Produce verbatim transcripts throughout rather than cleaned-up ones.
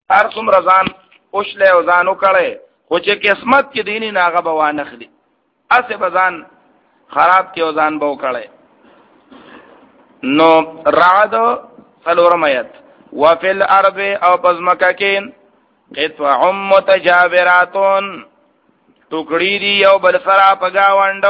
هر څومره ځان اوښله او ځان وکړي خو چې قسمت کې دیني ناغه به وانخلي اسه بزان خراب کې او ځان به وکړي. نو رعد څلورم آیت وفي الارض او پزمکه کې قطع متجاوراتون ټوکړي دي یو بل سره په گاوند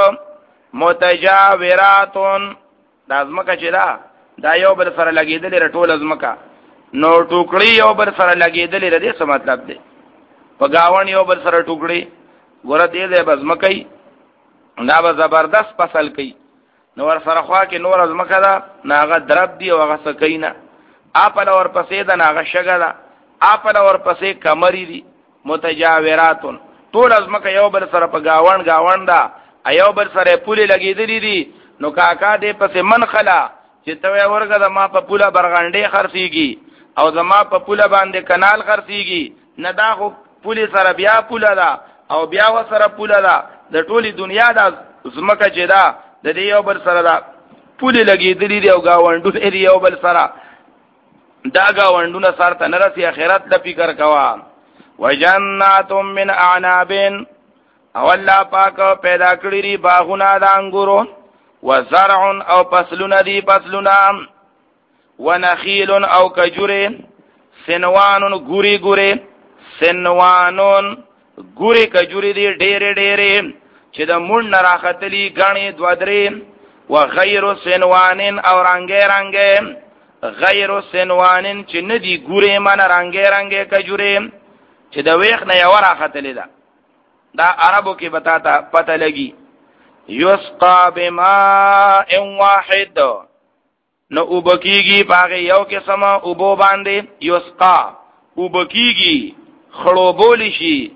متجاوراتون د ازمکه چې دا دا یو بل سره لګیدلې رټول ازمکه نو ټوکړي یو بل سره لګیدلې ردی څه مطلب دی په گاوند یو بل سره ټوکړي ګوره دې دې بزمکه دا به زبردست فصل کوي نو ور سره خوا کې نور ازمکه دا ناغه درب دی او هغه سکینا اپل اور پسې دا ناغه شګه دا اپل اور پسې کمری دی متجاوراتون ټول ازمکه یو بل سره په گاوند گاوند دا ایو بل سره پولی لګیدلې دي نو کاکا دې پسې منخلا چې ته ورګه د ما په پوله برغنډې خرڅيږي او زما په پوله باندې کانال خرڅيږي نه دا خو پولی سره بیا پوله دا او بیا و سره پوله دا د ټولي دنیا دا زمکه چې دا د دې یو بل سره دا پولی لګیدلې دي او گاوندو دې یو بل سره دا گاوندونه سره ته نرسي اخرت د فکر کوا وجنات من اعناب او الله پاک پیدا کړی ری باغونه د انګورو وزرع او فصلون دی فصلون ونخیل او کجوره سنوان ګوري ګوري سنوانون ګوري کجوري دی ډېرې ډېرې چې د مون نه راختلی غاڼې دو درې وغیر سنوانن او رنگې رنگې غیر سنوانن چې ندي ګوري من رنگې رنگې کجوره چې د وېخ نه یو راختلی ده دا عربو کې بتاتا پته لګي یسقا بماء واحد نو وبکیږي باغ یو قسم او بو باندې یسقا وبکیږي خړوبول شي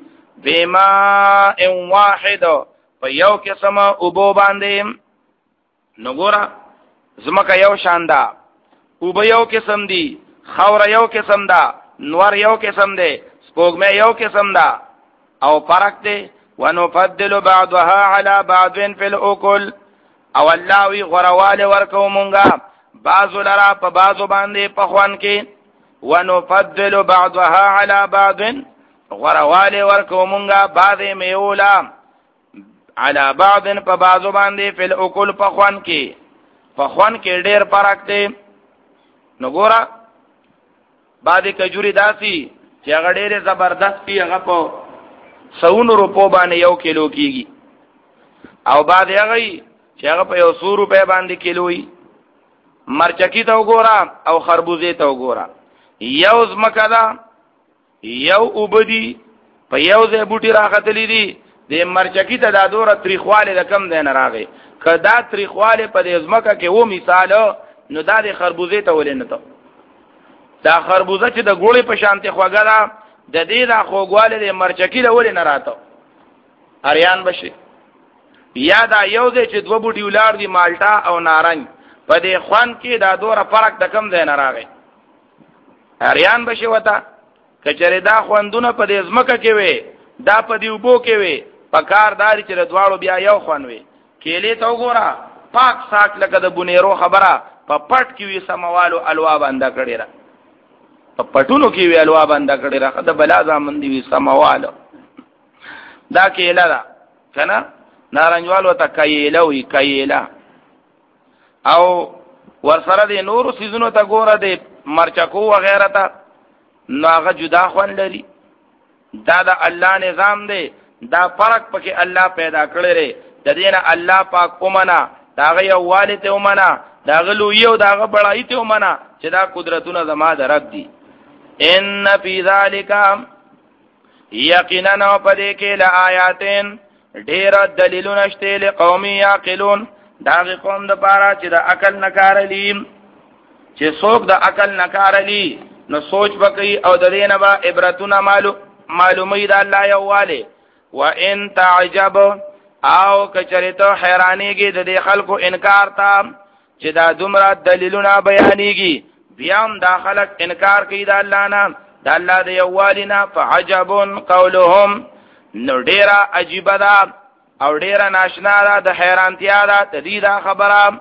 بماء واحد په یو قسم او بو باندې نو ګورا زمکه یو شاندا او به یو قسم دی خور یو قسم دا نور یو قسم دی سپوږمۍ یو قسم دا او فرق دی ونفضل بعضها على بعض في الاكل او الله وی غروال ورکو مونږه بعضو لرا په بعضو باندې په خوان کې ونفضل بعضها على بعض غروال ورکو مونږه بعضه میولا على بعض په بعضو باندې في الاكل په خوان کې په خوان کې ډېر فرق دی نو ګورا بعضه کجوري داسي چې هغه ډېر زبردست دی هغه په سونو روپو باندې یو کیلو کیږي او بعد هغه چې هغه په یو سو روپے باندې کیلو وي مرچکی ته وګورا او خربوزه ته وګورا یو زمکه دا یو وبدي په یو ځای بوټي راغتلې دي د مرچکی ته دا دوره تریخواله د کم دین راغی کدا تریخواله په دې زمکه کې و مثال نو دا د خربوزه ته ولینه ته دا خربوزه چې د ګوړې په شانته خوګا دا د دې دا خوګواله د مرچکی له ولې نه راته اریان بشي یا دا یو ځای چې دوه بوټي ولار دي مالټا او نارنج په دې خوان کې دا دوره فرق د کم ځای نه راغی اریان بشي وتا کچره دا خوندونه په دې ځمکه کې وي دا په دې وبو کې وي په کارداري چې دواړو بیا یو خوان وي کېلې ته وګوره پاک ساک لکه د بونیرو خبره په پټ کې وي سموالو الوا باندې کړی را په پټونو کې وی الوا باندې کړی راخه د بلا ځامن دی وی سمواله دا کېلا دا کنه نارنجوالو ته کایلا وی کایلا او ورسره د نورو سيزونو ته ګوره د مرچکو وغیرہ ته ناغه جدا خوان لري دا د الله نظام دی دا فرق پکې الله پیدا کړی لري د دینه الله پاک اومنا داغه یو والد اومنا داغه لوی او داغه بڑای ته اومنا چې دا قدرتونه زما درک دي ان فی ذالک یقینا پدې کې لآیاتین ډیر دلیلونه شته لقوم یعقلون دا قوم د پاره چې د عقل نکارلی چې څوک د عقل نکارلی نو سوچ وکي او د دینه با عبرتونه معلوم معلومه ده الله یواله وان تعجب او کچریته حیرانیږي د دې خلکو انکار تا چې دا دومره دلیلونه بیانېږي بیا هم دا خلک انکار کوي د الله نه د الله د یوالنا فعجب قولهم نو ډیره عجیب ده او ډیره ناشنا ده د حیرانتیا ده د دې دا خبره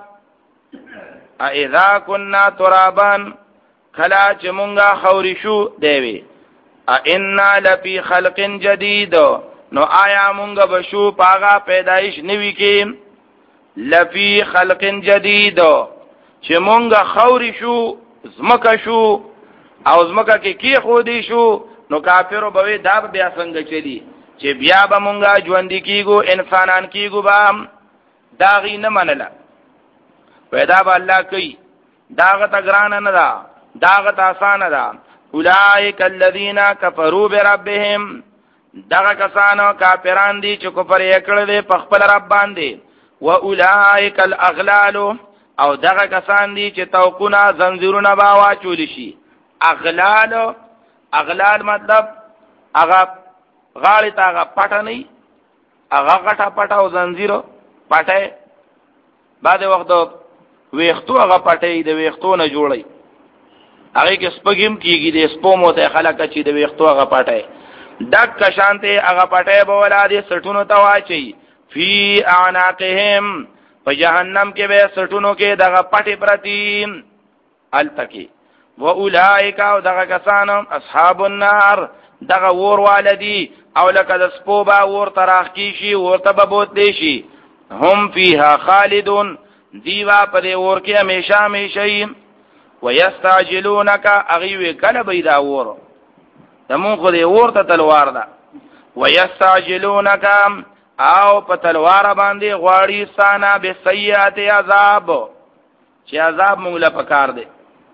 اذا كنا ترابا کلا چې مونږه خوري شو دیوي ائنا لفی خلق جدید نو آیا مونږ بشو پاغا پیدایش نوی کې لفی خلق جدید چې مونږ خوري شو زمکه شو او زمکه کې کی خودي شو نو کافرو به دا بیا څنګه چلی چې بیا به مونږه ژوند کیګو انسانان کیګو با داغي نه منله پیدا به الله کوي داغه تګران نه دا داغه آسان ده اولئک الذین کفروا بربهم دغه کسانو کافران دي چې کفر یې کړل دي په خپل رب باندې و اولئک الاغلال او دغه کسان دي چې توقونه زنجیرونه با واچول شي اغلال اغلال مطلب هغه غاړه تا هغه پټه نه هغه غټه پټه او زنجیرو پټه بعد وخت ویختو هغه پټه د ویختو نه جوړي هغه کې سپګیم کیږي د سپومو ته خلک چې د ویختو هغه پټه دک شانته هغه پټه به ولادي سټونو ته واچي فی اعناقهم په جهنم کې به سټونو کې دغه پټه پرتی التکی و اولائک او دغه کسانو اصحاب النار دغه ور والدی او لکه د سپو با ور تراخ کی شي ورته به بوت دی شي هم فیها خالدون دیوا په دې ور کې همیشه همیشه ويستعجلونك اغيوي کله بيدا ور تمون خو دې ورته تلوار ده ويستعجلونك او په تلوار باندې غواړي ستانه به سیئات عذاب چې عذاب موږ له پکار دي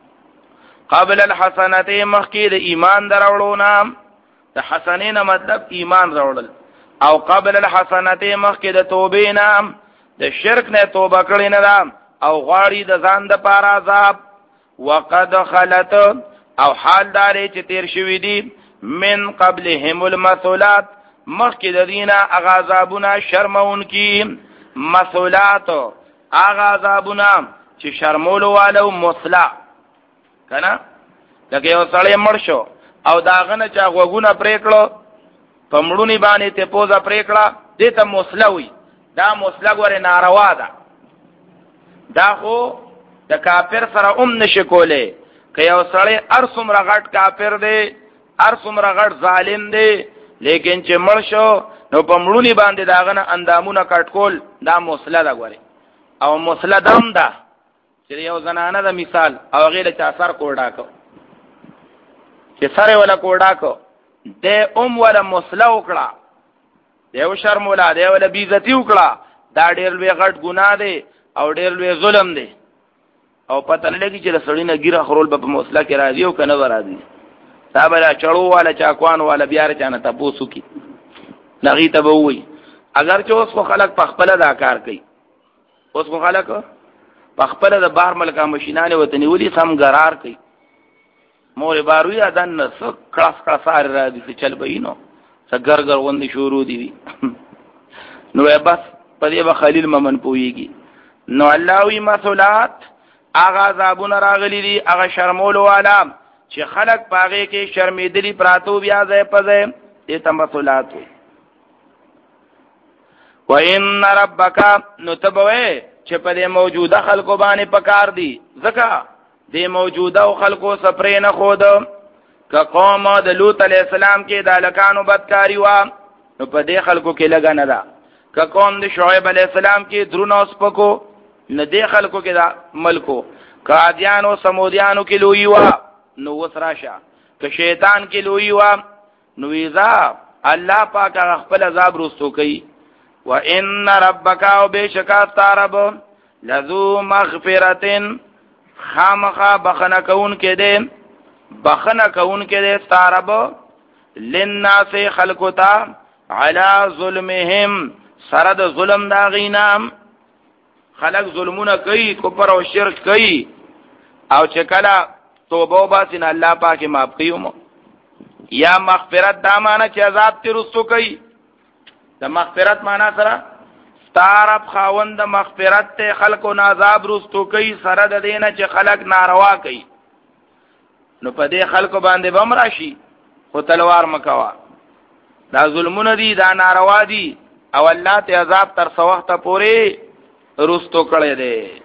قبل الحسنات مخکې د ایمان دراوړو د حسنین مطلب ایمان راوړل او قبل الحسنات مخکې د توبې نام د شرک نه توبه کړی نه ده او غواړي د ځان د پاره عذاب وقد خلت او حال داري چې تیر شوی دي من قبلهم المثلات مخکې د دینه اغاظابونه شرمون کی مثلات اغاظابونه چې شرمولو والو مثلا کنه لکه یو سړی مړ شو او داغنه چا غوګونه پریکړو په مړونی باندې ته پوزا پریکړه دې ته مثلا وي دا مثلا غوړې ناروا ده دا خو د کافر سره ام نشي کوله که یو سړی ارسم رغټ کافر دی ارسم رغټ ظالم دی لیکن چې مړ شو نو په مړونی باندې داغنه اندامونه کټکول دا مثلا ده غوړې او مثلا دم ده چې یو زنانه د مثال او غیله چا سر کوډا کو چې سره ولا کوډا کو د ام ولا مثلا وکړه دیو شرم ولا دی ولا بیزتی وکړه دا ډیر لوی غټ ګناه دی او ډیر لوی ظلم دی او پته نه لګي چې سړی نه ګیره خرول په موصله کې راځي او کنه راځي صاحب را چړو والا چاکوان والا بیا چانه تاسو کی نغی ته وای اگر چې اوس خو خلک په خپل دا کار کوي اوس خو خلک په خپل د بهر ملکا ماشینانه وطنی ولي سم قرار کوي مور باروی اذن نس کلاس کلاسار را دي چې چل بینو سګرګر وندي شروع دي نو بس په دې به خلیل ممن پويږي نو الله وی مسولات اغا زابون راغلی دي اغا شرمولو والا چې خلق پاغه کې شرمیدلی پراتو بیا ځای پځه دې تمسولات وي وان ربک نتبوي چې په دې موجوده خلقو باندې پکار دي ځکه دې موجوده خلقو سفرې نه خود که قوم د لوط علی السلام کې د لکانو بدکاری وا نو په دې خلقو کې لګا نه ده که قوم د شعیب علی السلام کې درونو سپکو نه دې خلقو کې د ملکو که عادیانو سمودیانو کې لوی وا نو وسراشه که شیطان کې لوی وا نو ایزا الله پاک خپل عذاب رسو کوي وان ربک او بشکا ترب لذو مغفرتن خامخا بخنه کون کې دې بخنه کون کې دې ترب للناس خلقتا علی ظلمهم سرد ظلم دا غینام خلق ظلمونه کوي کفر او شرک کوي او چې کله توبه وباسین الله پاک معاف کوي یا مغفرت دا معنی چې عذاب تی رسو کوي د مغفرت معنا سره ستارب خاوند مغفرت ته خلقو عذاب رستو کوي سره د دینه چې خلق ناروا کوي نو په دې خلقو باندې بم راشي خو تلوار مکوا دا ظلمونه دي دا ناروا دي او الله ته عذاب تر سوخته پوري رستو کړي دي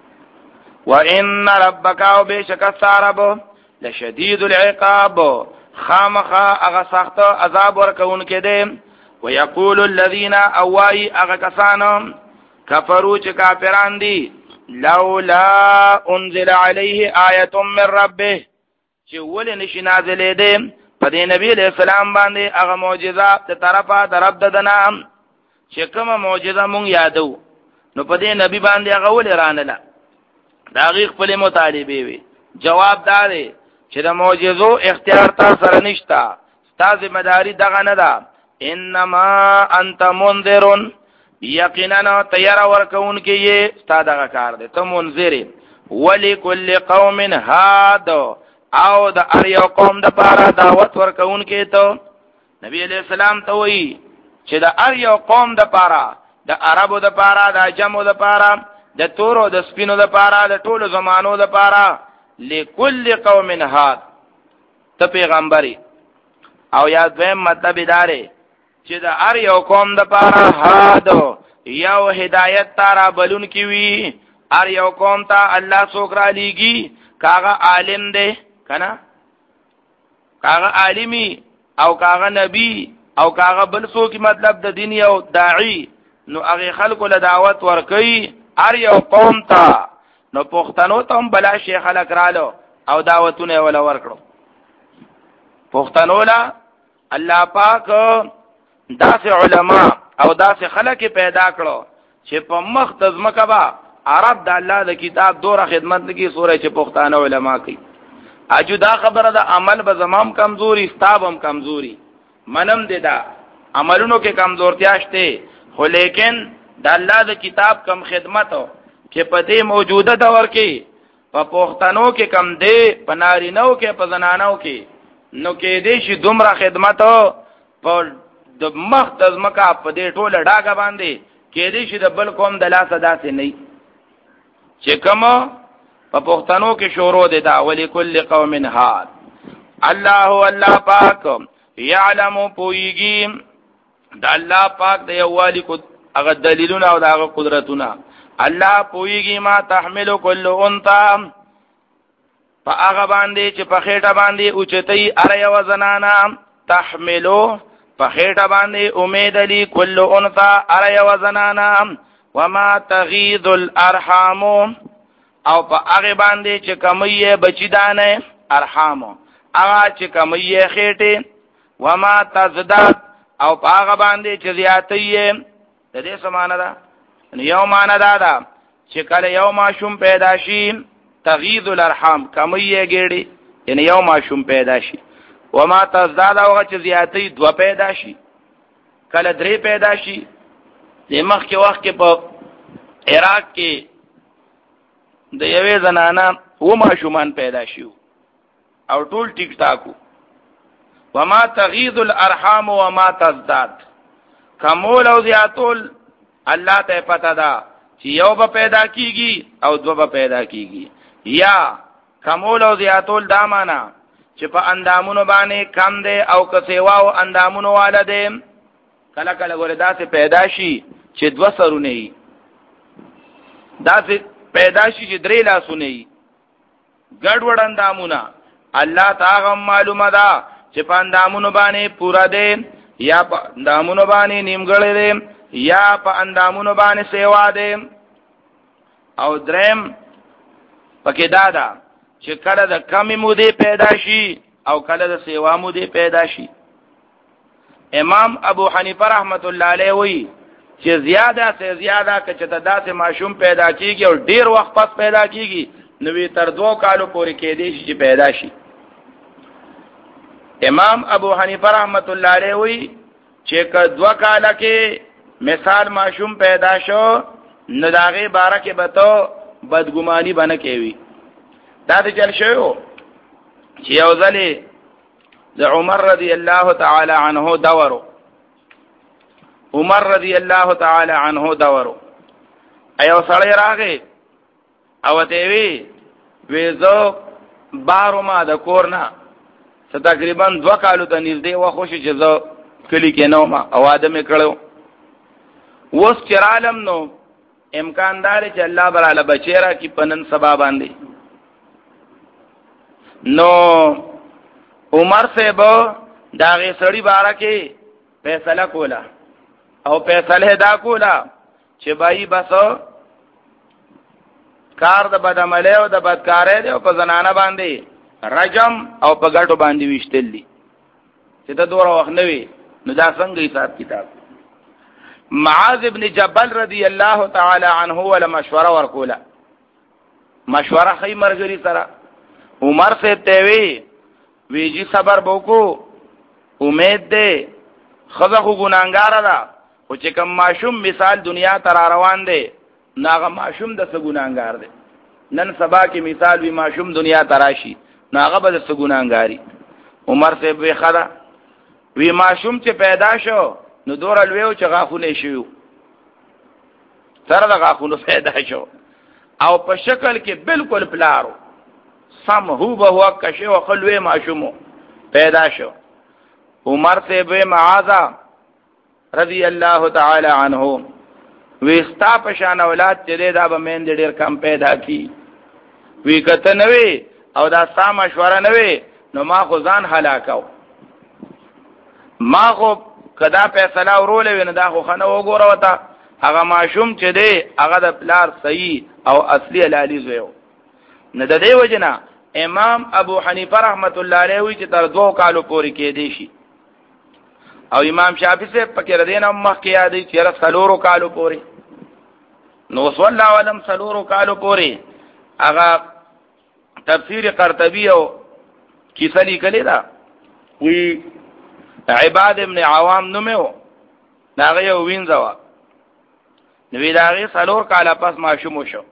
وان ربک او بشک ستارب لشدید العقاب خامخا هغه سخت عذاب ورکون کې دي. ويقول الذين اوای هغه کسان کفروا چې کافران دي لولا انزل عليه آیه من ربه چې ولې نشي نازلې دي په دې نبی علیہ السلام باندې هغه معجزه ته طرفه درب ددنه چې کومه معجزه مونږ یادو نو په دې نبی باندې هغه ولې رانله دا غي خپل مطالبه وي. جواب دا دی چې د معجزو اختیار تا سره نشتا، ستا ذمہ داری دغه نه ده. انما انت منذر یقینا تیار ورکون کې یې ستا دغه کار دی، ته منذر. ولکل قوم هاد او د ار یو قوم د پاره دعوت ورکون کې ته نبی علیہ السلام ته وایي چې د ار یو قوم د پاره، د عربو د پاره، د عجمو د پاره، د تورو د سپینو د پاره، د ټولو زمانو د پاره، لکل قوم هاد ته پیغمبري. او یا دویم مطلب داره چې د ار یو قوم د پاره هاد یو هدایت تارا بلون کی وی. ار یو قوم ته الله څوک را لیږي کاغه عالم دی کنه، کاغه عالمي او کاغه نبی او کاغه بل څوک مطلب د دین یو داعی، نو هغه خلکو له دعوت ورکي ار یو قوم ته. نو پښتنو ته هم بلا شیخ خلک رالو او دعوتونه ولا ورکړو. پښتنو لا الله پاک داسې علما او داسې خلک پیدا کړو چې په مخ د ځمکه با عرب د الله د کتاب دوره خدمت لګي سورې چې پښتانه علما کوي. اجو دا خبره د عمل به زمام کمزوري، ستابم کمزوري، منم دې دا عملونو کې کمزورتیا شته، خو لیکن د الله د کتاب کم خدمتو چې په دې موجوده دور کې په پښتنو کې کم دی، په نارینو کې، په زنانو کې، نو کې دې شي دومره خدمتو په د مخ د ځمکه په دې ټوله ډاګه باندې کې دې شي د بل قوم د لاسه داسې نه چې کوم په پښتنو کې شروع دي. دا ولکل قوم هاد الله الله پاک یعلم پویږي د الله پاک د یووالي کو هغه دلیلونه او هغه قدرتونه. الله پویږي ما تحمل كل انثى په هغه باندې چې په خېټه باندې اوچتي اره یو زنانا، تحملو په خېټه باندې امید لي كل انثى اره یو زنانا، وما تغيض الارحام او په هغه باندې چې کمیه بچی دانه ارحام هغه چې کمیه خېټه، وما تزداد او په هغه باندې چې زیاتې د دې سمانه ده. یو معنا دا ده چې کله یو ماشوم پیدا شي تغیض الارحام کمیه ګړي، یعنی یو ماشوم پیدا شي. وما تزداد او چې زیاتې دو پیدا شي، کله درې پیدا شي. د مخ کې وخت کې په عراق کې د یوې زنانه و ماشومان پیدا شي او ټول ټیک ټاکو. وما تغیض الارحام وما تزداد کمول او زیاتول الله ته پتا ده چې یو به پیدا کیږي او دو به پیدا کیږي، یا کمول او زیاتول دا معنا چې په اندامونو باندې کم دی او که سیوا او اندامونو والا دی. کله کله وردا سے پیدا شي چې دو سرونه وي، دا سے پیدا شي چې درې لاسونه وي، ګډ وډ اندامونه. الله تعالی معلومه ده چې په اندامونو باندې پورا دی یا په اندامونو باندې نیمګړی دی یا په اندامونو باندې سیوا دی. او درم پکې دا ده چې کله د کمی مودې پیدا شي او کله د سیوا مودې پیدا شي. امام ابو حنیفه رحمت الله علیه وی چې زیاده سے زیاده کچته داسې ماشوم پیدا کیږي او ډیر وخت پس پیدا کیږي، نو تر دو کالو پورې کېدې شي چې پیدا شي. امام ابو حنیفه رحمت الله علیه وی چې که دو کاله کې مثال ماشوم پیدا شو نو داغه بارکه بتو بدګمانی بنه کوي. دا د چل شو چې یو ځلې د عمر رضی الله تعالی عنه دورو عمر رضی الله تعالی عنه دورو ایو سړی راغی او ته وی وېزو بارو ما د کورنا څه تقریبا دو کالو ته نږدې و خوشي چې زه کلی کې نو ما او ادمه کړو. وس چرالم نو امکان دار چې الله براله بچیرا کی پنن سبا باندې. نو عمر صاحب داغه سړی بارا کې فیصله کولا او فیصله دا کولا چې بای بس کار د بدعمله او د بدکارۍ دی او په زنانه باندې رجم او په ګټو باندې وشتل دي چې دا دوره وخت نه وي نو دا څنګه حساب کتاب. معاذ ابن جبل رضی الله تعالی عنه ول مشوره ورکوله مشوره خی مرګری سره عمر سے ته وی ویجی صبر بوکو امید ده خزه خو ګناګار ده او چې کوم ماشوم مثال دنیا تر روان دی ناغه ماشوم د څه ګناګار دی نن سبا کې مثال وی ماشوم دنیا تراشي ناغه به د څه ګناګاری. عمر سے وی خدا وی ماشوم چې پیدا شو نو دور الویو چې غاخونه شیو سره د غاخونو پیدا شو او په شکل کې بالکل پلارو سم هو به هو کشه او خلوی ماشومو پیدا شو. عمر سے به معاذ رضی الله تعالی عنہ وستا پشان اولاد چې دا به مین ډیر کم پیدا کی وی کته نوې او دا ستا مشوره نوې نو ما خو ځان هلاکاو ما خو کدا فیصله ورولې ونه دا خو خنه وګوره وتا هغه ماشوم چې دی هغه د پلار صحیح او اصلي لالی زویو نه د دې وجنه امام ابو حنیفه رحمت الله علیه وی چې تر دوه کالو پورې کې دی شي او امام شافعی سے پکې ردینه مخ کې یادې چې را سلورو کالو پورې نو صلی الله علیه سلورو کالو پورې هغه تفسیر قرطبی او کیسه لیکلی دا وی عباد ابن عوام نومو داغه یو وینځوا نو داغه سلور کاله پس ماشوم شو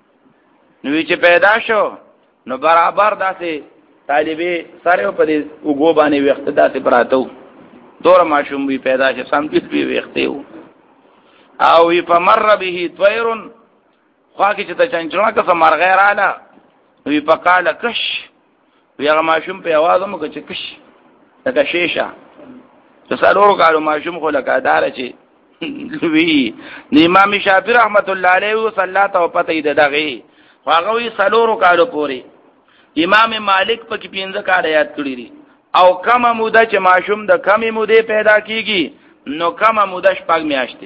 نو چې پیدا شو نو برابر داسې طالبې سره په دې وګو باندې وخت داسې پراتو دور ماشوم وی پیدا شي سم دې وی وختو او وی فمر به طير خوا کې چې ته چنچړه که سمر غیر اعلی وی فقال کش وی هغه ماشوم په आवाज مو کې کش لکه شیشه څلورو کالو ماشوم خو لکه دار چې وی امام شافعی رحمت الله علیه صلات او پته دې دغه هغه وی څلورو کالو پورې امام مالک په کې پنځه کال یاد کړی دي او کم موده چې ماشوم د کمی موده پیدا کیږي نو کم موده شپږ میاشتې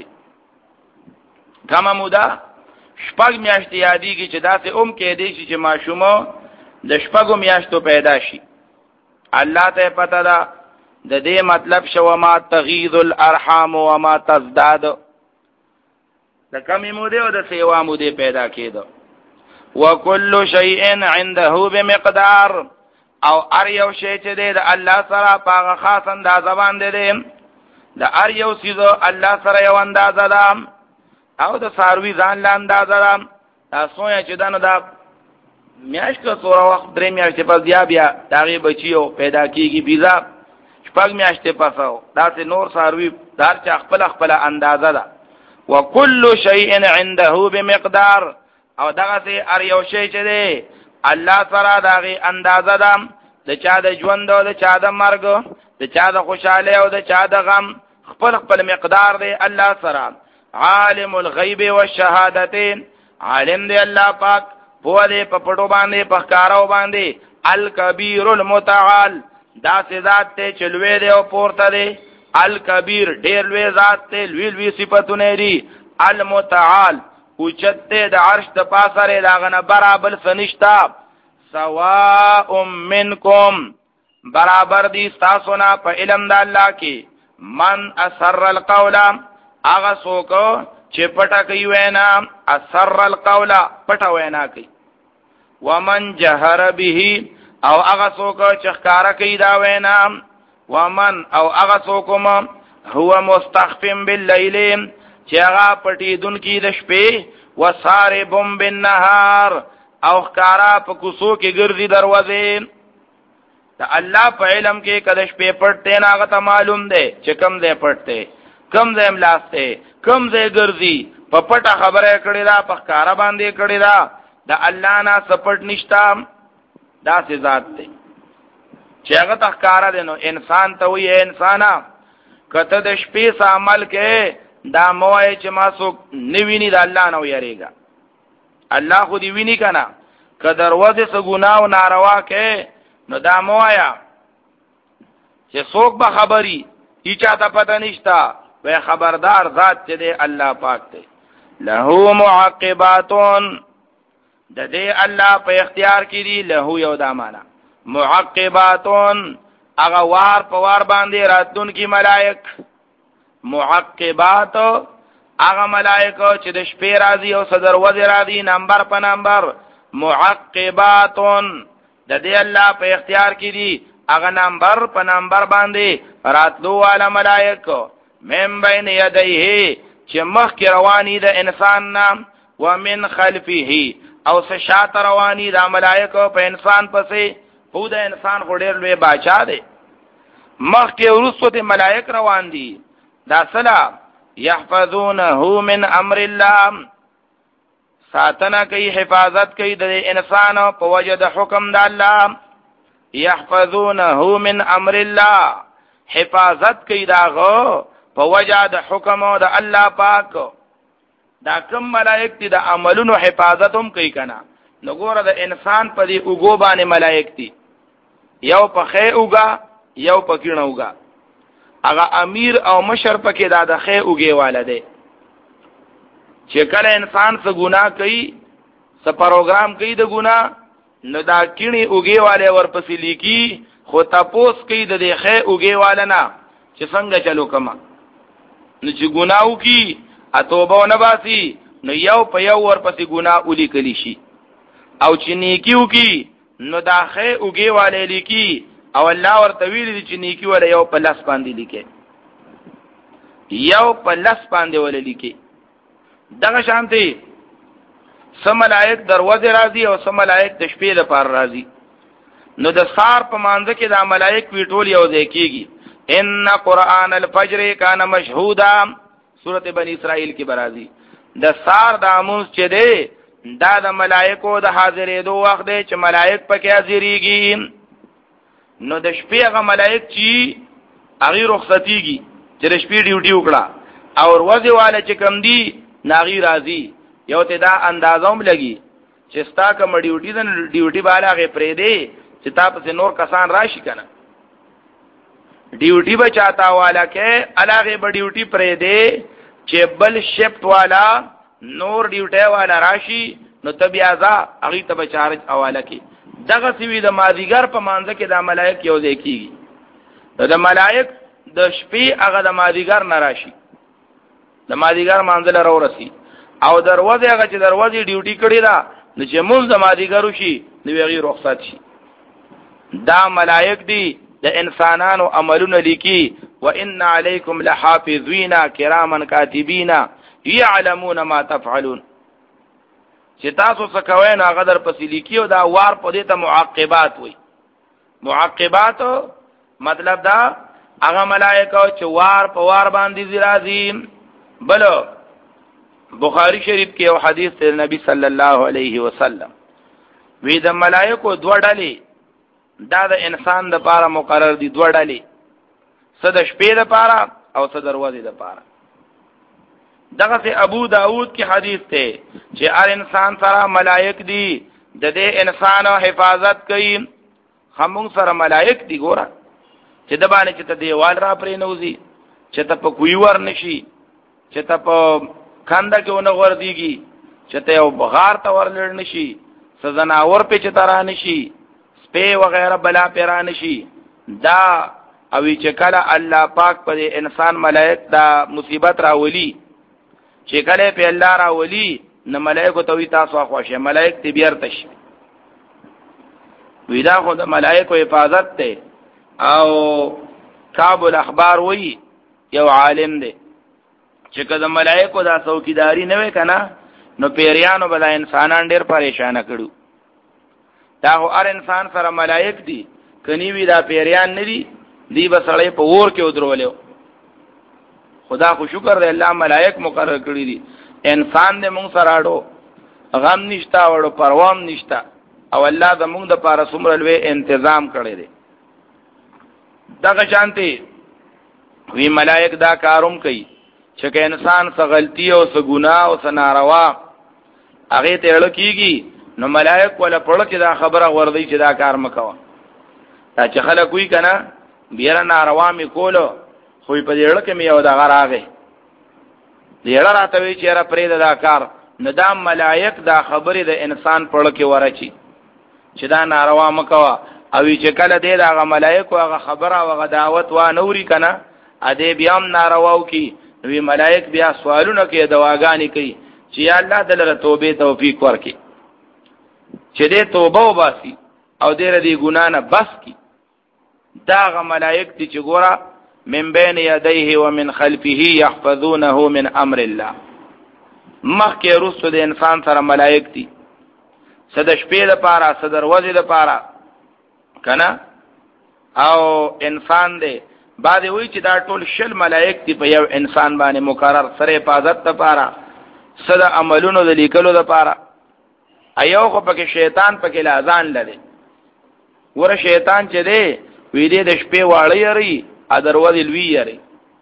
کم موده شپږ میاشتې یادېږي چې داسې اوم کې دی چې ماشوم د شپږو میاشتو پیدا شي. الله ته پته ده د دې مطلب شو ما تغیض الارحام و ما تزداد د کمی موده او د سیوا موده پیدا کېده. وکل شیء عنده بمقدار او ار یو شی چې دی د الله سره په خاص اندازه باندې دی د ار یو سیزو الله سره یو اندازه ده او د ساروی ځان له اندازه ده تاسو یې چې دنه دا میاش که سوره وخت درې میاشتې پس بیا بیا داغه بچیو پیدا کیږي بیزا شپږ میاشتې پسو دا څه نور ساروی دار چې خپل خپل اندازه ده. وکل شیء عنده بمقدار او دغه سي ار یو شی چې دی الله سره داغه اندازه ده د چا د ژوند او د چا د مرګ د چا د خوشاله او د چا د غم خپل خپل مقدار دی الله سره. عالم الغیب والشهادتین عالم دی الله پاک په دې په پټو باندې په کارو باندې الکبیر المتعال دا ذات ته چلوي دی او پورته دی الکبیر ډیر لوی ذات ته لوی لوی صفاتونه لري المتعال اوچته د عرش د پاسره داغنه برابر سنشتا سواء منکم برابر دي تاسو نه په علم د الله کې من اسر القول هغه څوک چې پټه کوي وینا اسر القول پټه وینا کوي ومن جهر به او هغه څوک چې ښکارا کوي دا وینا ومن او هغه څوک هو مستخفم بالليل چې هغه پټي دن کې د شپې وصاربم بالنهار او ښکارا په کوسو کې ګرځي دروازې دا الله په علم کې کده شپې پټته نه هغه ته معلوم دی چې کم دی پټته کم دی ملاسته کم دی ګرځي په پټه خبره کړي دا په ښکارا باندې کړي دا د الله نه سپټ نشتا دا سي ذات دی چې هغه ته ښکارا دی نو انسان ته وي انسانا کته د شپې سره عمل کې دا موای چې ما څوک نویني د الله نه ویریږي الله خو دی ویني کنه که دروازه څه ګناه او ناروا کې نو دا موایا چې څوک به خبري هیچا ته پته نشتا وې خبردار ذات چې دی الله پاک دی له معقباتون د دې الله په اختیار کې دی له یو دا معنا معقباتون هغه وار په وار باندې راتون کی ملائک معقبات هغه ملائکه چې د شپې راځي او صدر وزر راځي نمبر په نمبر معقباتون د دې الله په اختیار کې دي هغه نمبر په نمبر باندې راتلو والا ملائکه من بین یدیه چې مخکې رواني د انسان نام ومن خلفه او سشات رواني د ملائکه په انسان پسې خو د انسان خډیر لوی باچا دی مخکې ورسو ته ملائک روان دي دا سلام یحفظونه من امر الله ساتنه کوي حفاظت کوي د انسان په وجه د حکم د الله یحفظونه من امر الله حفاظت کوي داغه په وجه د حکم او د الله پاک دا کوم ملائک دي د عملونو حفاظت هم کوي کنه نو ګوره د انسان په دی اوګو باندې ملائک دي یو په خې اوګه یو په کینه اوګه هغه امیر او مشر پکې دا د خې اوګي والده چې کله انسان څه ګناه کوي څه پروګرام کوي د ګناه نو دا کینی اوګي والے ورپسې لیکي خو تاسو کوي د دې خې اوګي والنا چې څنګه چلو کما نو چې ګناو کی اتوبه نه باسي نو یو په یو ورپسې ګناه ولي کلی شي او چې نیکیو کی نو دا خې اوګي والے لیکي او الله ورته ویل چې نیکی ولا یو په لاس باندې لیکي یو په لاس باندې ول لیکي دغه شانتي سم ملائک دروازه راځي او سم ملائک د شپې لپاره راځي نو د سار په مانځ کې د ملائک وی ټول یو ځای کېږي ان قران الفجر کان مشهودا سورته بنی اسرائیل کې برازي د سار د اموس چې دی دا د ملائکو د حاضرې دوه وخت دی چې ملائک پکې حاضرېږي نو د شپې هغه ملائک چې هغه رخصتيږي چې د شپې ډیوټي وکړه او ورځې والا چې کم دی ناغي راځي یو ته دا اندازوم لګي چې ستا کوم ډیوټي د ډیوټي بالا غي پرې دی چې تاسو نور کسان راشي کنه ډیوټي بچاتا والا کې علاوه به ډیوټي پرې دی چې بل شفت والا نور ډیوټي والا راشي نو تبيازا هغه ته بچارج حواله کې دغه سوي د مازیګر په مانځ کې د ملائک یو ځای کیږي د ملائک د شپې هغه د مازیګر نراشي د مازیګر مانځل راورسي او دروازه هغه چې دروازه ډیوټي کړی دا نو چې موږ د مازیګر شي نو هغه رخصت شي دا ملائک دي د انسانانو عملونه لیکي وان علیکم لحافظین کراما کاتبین یعلمون ما تفعلون چې تاسو څه کوئ نو هغه در پسې لیکي او دا وار په دې ته معقبات وي معقبات مطلب دا هغه ملائکه چې وار په وار باندې راځي بل بخاری شریف کې یو حدیث دی نبی صلی الله علیه وسلم وی د ملائکه دوه ډلې دا د انسان د پاره مقرر دي دوه ډلې صد شپې د پاره او صد دروازې د پاره دغه سے ابو داود کی حدیث ته چې هر انسان سره ملائک دي د دې انسان حفاظت کوي همون سره ملائک دي ګوره چې د باندې چې ته دیوال را پرې نوځي چې ته په کوی ور نشي چې ته په کنده کې ونه ور دیږي چې ته یو بغار ته ورلړ نشي سزناور په چې ترا نشي سپې وغیرہ بلا پیرا نشي دا او چې کله الله پاک په انسان ملائک دا مصیبت راولي چې کله په الله راولي نو ملائکه ته وي تاسو خوښه ملائک تی بیرته شي وی دا خو د ملائکه حفاظت ته او کعب الاخبار وی یو عالم دی چې کله ملائکه دا څوکیداری نه وکنه نو پیریانو بل انسانان ډیر پریشان کړو دا هو هر انسان سره ملائک دي کني وی دا پیریان نه دي دی بسړې په ور کې ودرولې خدا خو شکر دی الله ملائک مقرر کړی دي انسان دې مونږ سره اړو غم نشتا وړو پروام نشتا او الله د مونږ د پاره څومره لوی تنظیم کړی دی دغه شانتي وی ملائک دا کاروم کوي چې انسان څه غلطي او څه ګناه او څه ناروا هغه ته اړه کیږي نو ملائک ولا پړه چې دا خبره وردی چې دا کار مکوه دا چې خلک وی کنه بیر ناروا می کولو خو په دې اړه کې مې یو دغه راغی دې اړه راته وی چې را پرې دا کار نه دا ملائک دا خبره د انسان په اړه کې ورچی چې دا ناروا مکوا او چې کله دې دا ملائکه هغه خبره او هغه دعوت و نوري کنه ا دې بیا هم نارواو کی وی ملائک بیا سوالونه کوي دواګانی کوي چې یا الله دلته توبه توفیق ورکړي چې دې توبه وباسي او دې ردی ګنا نه بس کی دا غ ملائک دي چې ګوره من بین یدیه ومن خلفه يحفظونه من امر الله مخکې رسو د انسان سره ملائک دي صد شپې لپاره صدر وځي لپاره کنه او انسان دی بعد وی چې دا ټول شل ملائک دي په یو انسان باندې مقرر سره حفاظت لپاره صد عملونو د لیکلو لپاره ایو خو پکې شیطان پکې لازان لري ور شیطان چې دی وی دې د شپې واړی یری ا دروازه لوی یری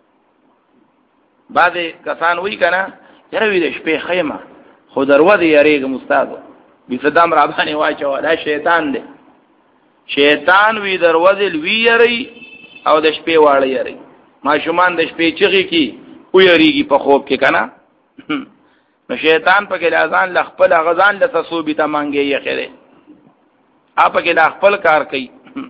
بعد کسان وی کنه یره وی د شپې خیمه خو دروازه یریګ مستادو بي صدام را باندې واچو دا شیطان دی شیطان وی دروازه لوی یری او د شپې واړی یری ماشومان د شپې چغي کی او یریږي په خوب کې کنه نو شیطان پکې لازان لخپل غزان له تصوبې ته مانګي یې خره اپ کې لا خپل کار کوي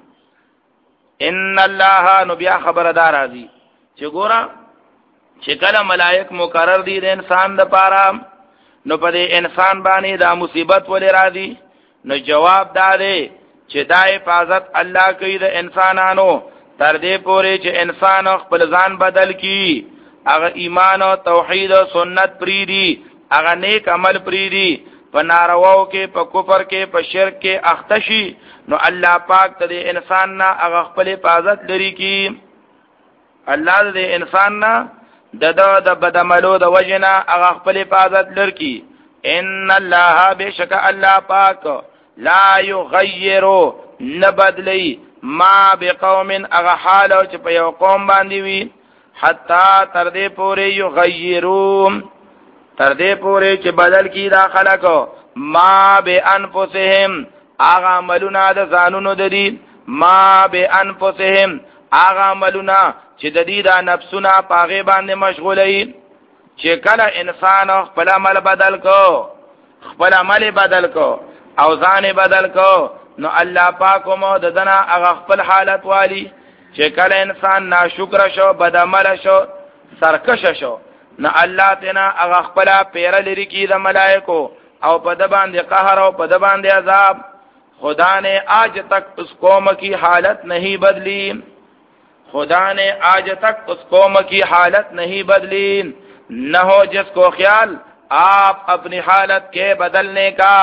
ان الله نو بیا خبردار راځي چې ګورا چې کله ملائک مقرر دي د انسان د پاره نو په دې انسان باندې دا مصیبت ولې راځي نو جواب دا دی چې دا حفاظت الله کوي د انسانانو تر دې پورې چې انسان خپل ځان بدل کی هغه ایمان او توحید او سنت پریدي هغه نیک عمل پریدي په نارواو کې په کفر کې په شرک کې اختشي نو الله پاک ته انسان نه هغه خپل حفاظت لري کی الله دې انسان نه د د بدعملو د وجنه هغه خپل حفاظت لري ان الله بشک الله پاک لا یغیر نبدلی ما بقوم هغه حال او چې په یو قوم باندې وي حتا تر دې پورې یغیرون تر دې پورې چې بدل کی دا خلکو ما به انفسهم اغه عملونه د ځانونو د دي ما به انفسهم اغه عملونه چې د دې د نفسونه پاغه باندې مشغولې چې کله انسان خپل عمل بدل کو خپل عمل بدل کو او ځان بدل کو نو الله پاک مو د دنا اغه خپل حالت والی چې کله انسان ناشکر شو بد عمل شو سرکش شو نو الله تینا هغه خپل پیر لري کی د ملائکو او په د باندې قهر او په د باندې عذاب خدا نے آج تک اس قوم کی حالت نہیں بدلی خدا نے آج تک اس قوم کی حالت نہیں بدلی نہ ہو جس کو خیال آپ اپنی حالت کے بدلنے کا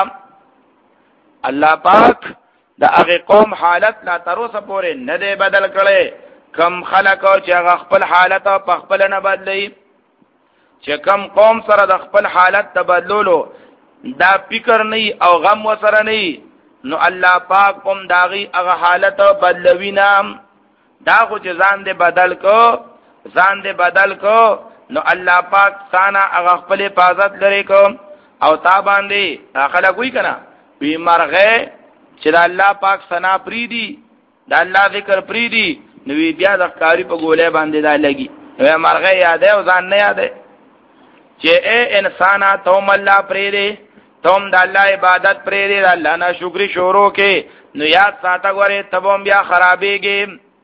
اللہ پاک دا هغه قوم حالت لا تروسه پورې نه دی بدل کړي کم خلق او چې هغه خپل حالت په خپل نه بدلی چې کم قوم سره د خپل حالت تبدلولو دا فکر نه او غم وسره نه نو الله پاک هم داغي هغه حالت بدلوي نام دا خو چې ځان دې بدل کو ځان دې بدل کو نو الله پاک ثانا هغه خپل حفاظت لري کو او تا باندې خلک وی کنه وی مرغه چې د الله پاک ثنا پریدي د الله ذکر پریدي نو بیا د کاری په ګولې باندې دا لګي نو مرغه یاد او ځان نه یاد چې اے انسان ته الله پریدي تم د الله عبادت پریدي د الله نه شکر شروع کې نو یاد ساته غره تبوم بیا خرابېږي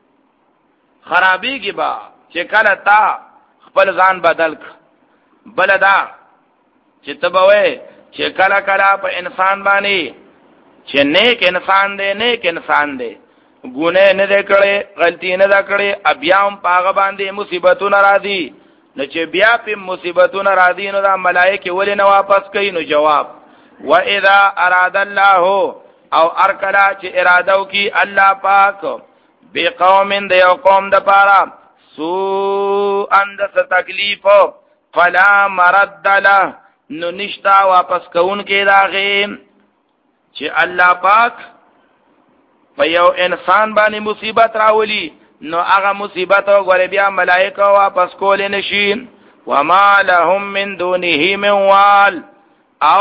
خرابېږي با چې کله تا خپل ځان بدل بلدا چې تبوي چې کله کله په انسان باندې چې نیک انسان دی نیک انسان دی ګونه نه دې کړي غلطي نه دا کړي بیا هم پاغه باندې مصیبتونه راځي نو چې بیا په مصیبتونه راځي نو دا ملائکه ولې نه واپس کوي نو جواب واذا اراد الله او ارکلا چې اراده وکي الله پاک بقوم د یو قوم د پاره سو اند تکلیف فلا مرد له نو نشتا واپس کون کې راغی چې الله پاک په یو انسان باندې مصیبت راولي نو هغه مصیبت وګوره بیا ملائکه واپس کول نشي وما لهم من دونه من وال او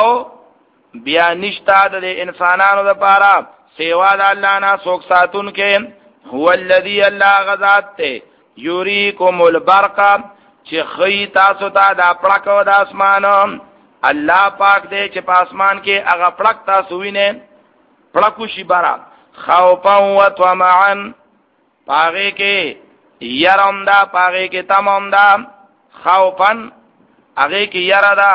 بیا نشتا د انسانانو لپاره سیوا د الله نه څوک ساتون کې هو الذي الله غذات ته یریکم البرق چې خی تاسو ته دا پړکو د اسمان الله پاک دې چې په اسمان کې هغه پړک تاسو وینئ پړکو شي بارا خوفا و طمعا پاغه کې يرم دا پاغه کې تمام دا خوفن هغه کې یرا دا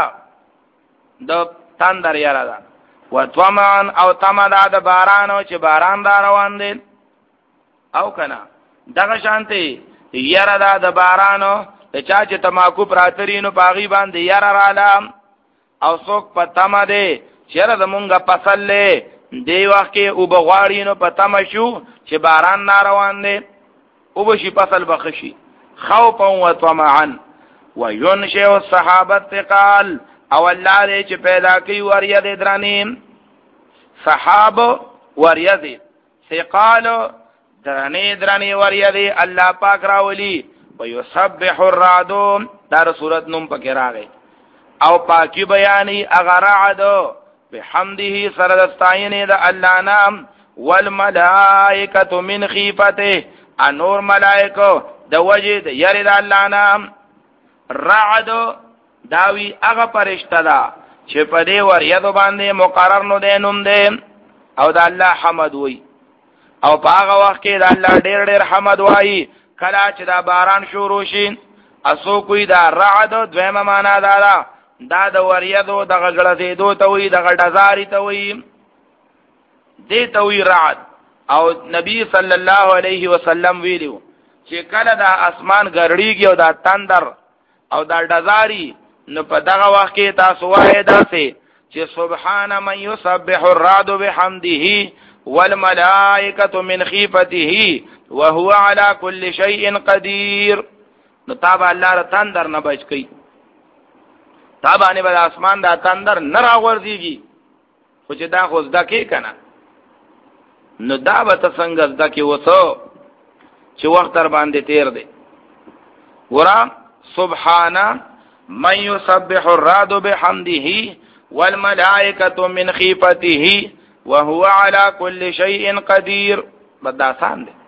د تندر یرا دا و طمعا او تمدا د باران او چې باران دا روان دي او کنا دغه شانتي یرا دا د بارانو د چا چې تماکو پراترینو پاغي باندې یرا رااله او څوک په تمه دي چیرې د مونږه فصل له دی وخت کې او بغواړي نو په تمه شو چې باران ناروان دي او بشي فصل بخشي خوفا و طمعا وينشئ الصحابه ثقال او الله دې چې پیدا کوي وریا دې درانیم صحابه وریا دې ثقال درانې درانې وریا دې الله پاک راولي ويسبح الرعد دا سورۃ نوم پکې راغی او پاکی بیانی اغرعد بحمده سردستاین دا اللہ نام والملائکت من خیفته انور ملائکو دا وجد یرد اللہ نام رعد داوی اغا پرشتہ دا چه پا دے وریدو باندے مقرر نو دے نم دے او دا اللہ حمد وی او پا آغا وقت دا اللہ دیر دیر حمد وی کلا چه دا باران شروشین اسو کوئی دا رعد دویم مانا دا دا دا د وریدو د غړځې دو ته وي د غډزاري ته وي دې ته وي رعد او نبی صلی الله علیه وسلم ویلو چې کله دا اسمان ګرړیږي او دا تندر او دا ډزاري نو په دغه وخت کې تاسو وایي داسې چې سبحان من يسبح الرعد بحمده والملائکه من خیفته وهو على كل شيء قدير نو تابع الله ر تندر نه بچ کی تابانه بل اسمان دا تندر نرا ورزيږي خو چې دا خو زده کې کنه نو دا به څنګه زده کې وسو چې وخت در باندې تیر دی ورا سبحان من يسبح الرعد بحمده والملائكه من خيفته وهو على كل شيء قدير بدا آسان دی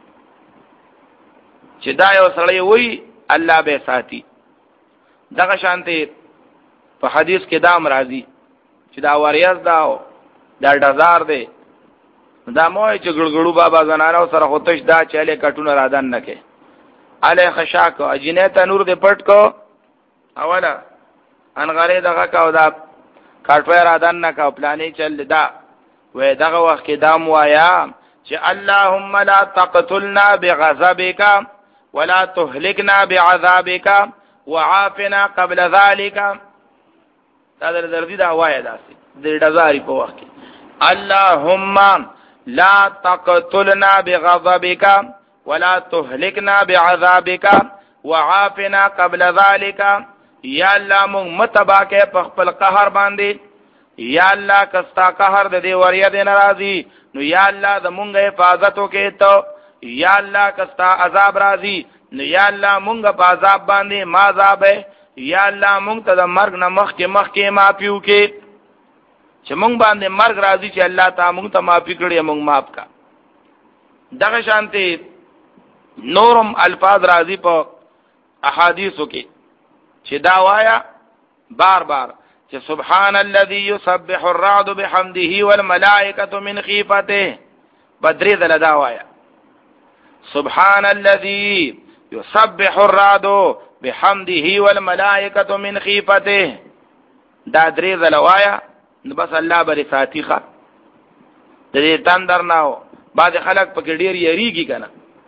چې دا یو سړی وای الله به ساتي دغه شانته په حدیث کې دا مرাজি چې دا وریاض دا دا ډزار دی دا موي چې ګړګړو بابا زنانو سره هوتش دا چاله کټونه رادان نه کې اله خشاک اجنه ته نور دې پټ کو اوله انغره دغه کا دا کټوي رادان نه کا پلانې چل دا وې دغه وخت کې دا موایا چې اللهم لا تقتلنا بغضبك ولا تهلكنا بعذابك وعافنا قبل ذلك دا درځي دا وای داسې د ډزاري په وخت کې اللهم لا تقتلنا بغضبك ولا تهلكنا بعذابك وعافنا قبل ذلك یا الله مون متباکه په خپل قهر باندې یا الله کستا قهر د دې وریا دې ناراضي نو یا الله د مونږه حفاظت وکې ته یا الله کستا عذاب راضي نو یا الله مونږه په عذاب باندې ما عذاب یا الله مونږ ته د مرګ نه مخکې مخکې معافیو کې چې مونږ باندې مرګ راځي چې الله تعالی مونږ ته معافي کړي مونږ معاف کا دغه شانتي نورم الفاظ راځي په احادیثو کې چې دا وایا بار بار چې سبحان الذي يسبح الرعد بحمده والملائكه من خيفته بدري ذل دا وایا سبحان الذي يسبح الرعد بحمده والملائكه من خيفته دا درې ذل وایا نو بس الله بری ساتيخه د دې تندر ناو بعد خلک پکې ډیر یریږي کنه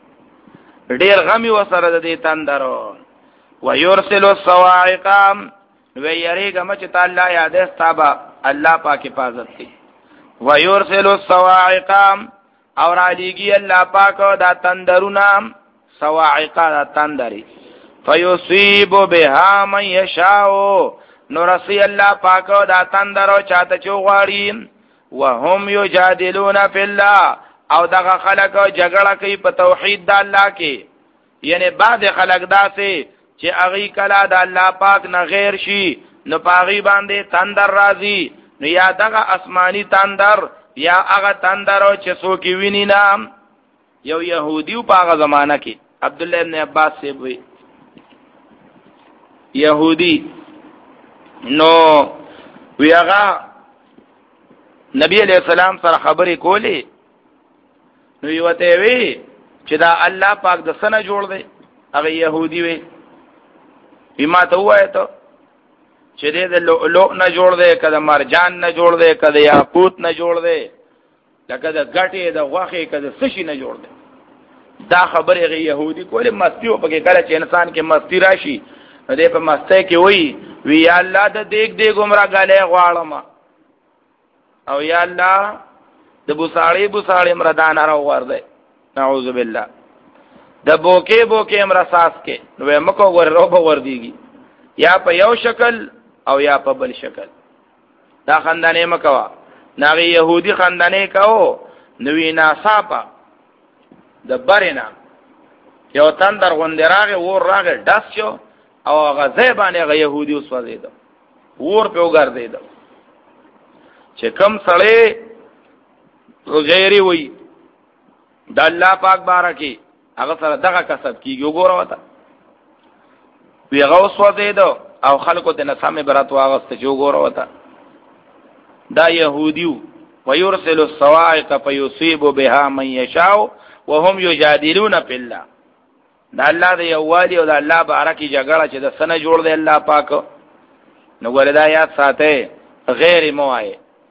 ډیر غمي وسره د دې تندر ويرسل الصواعق ويريګه مچ تعالی یاد استابا الله پاک حفاظت کوي ويرسل الصواعق اور علیږي الله پاک دا تندرونه صواعق دا تندري فيصيب بها من يشاء نورسي الله پاک دا تندرو چاته چوغاړي وهم يجادلون في الله او دغه خلک جګړه کوي په توحید د الله کې یعنی بعد خلک داسې چې اغي کلا د الله پاک نه غیر شي نو پاغي باندې تندر راځي نو یا دغه آسمانی تندر یا هغه تندر چې څوک ویني نه یو يهودي په هغه زمانہ کې عبد الله ابن عباس سے وی يهودي نو وی هغه نبی علیہ السلام سره خبرې کولې نو یو ته وی چې دا الله پاک د سنه جوړ دی هغه يهودي وی بما ته وایي ته چې دې د لؤلؤ نه جوړ دی کده مرجان نه جوړ دی کده یاقوت نه جوړ دی لکه د غټي د غوخه کده سشي نه جوړ دی دا خبره غي يهودي کوله مستی او پکې کله چې انسان کې مستی راشي دې په مستی کې وای وی یا الله د دیګ دیګ عمره غاله غواړم او یا الله د بوساړي بوساړي مردان را ورده نعوذ بالله د بوکې بوکې امر اساس کې نو مکو ور رو په ور دیږي یا په یو شکل او یا په بل شکل دا خندانه مکوا ناغي يهودي خندانه کاو نوې ناصابه د برینا یو تندر غوندراغه ور راغه داس شو او غزه باندې غ يهودي وسوځید ور په وګرځید چې کم سړی غیري وي د الله پاک بارکه هغه سره دغه کسب کیږي وګوره وته وی غوس وځید او خلکو ته نسامه برات واغست چې وګوره وته دا يهوديو ويرسل الصواعق فيصيب بها من يشاء وهم يجادلون في الله دا الله د یووالي او د الله بارکه جګړه چې د سنه جوړ دی الله پاک نو ولدا یاد ساته غیر موای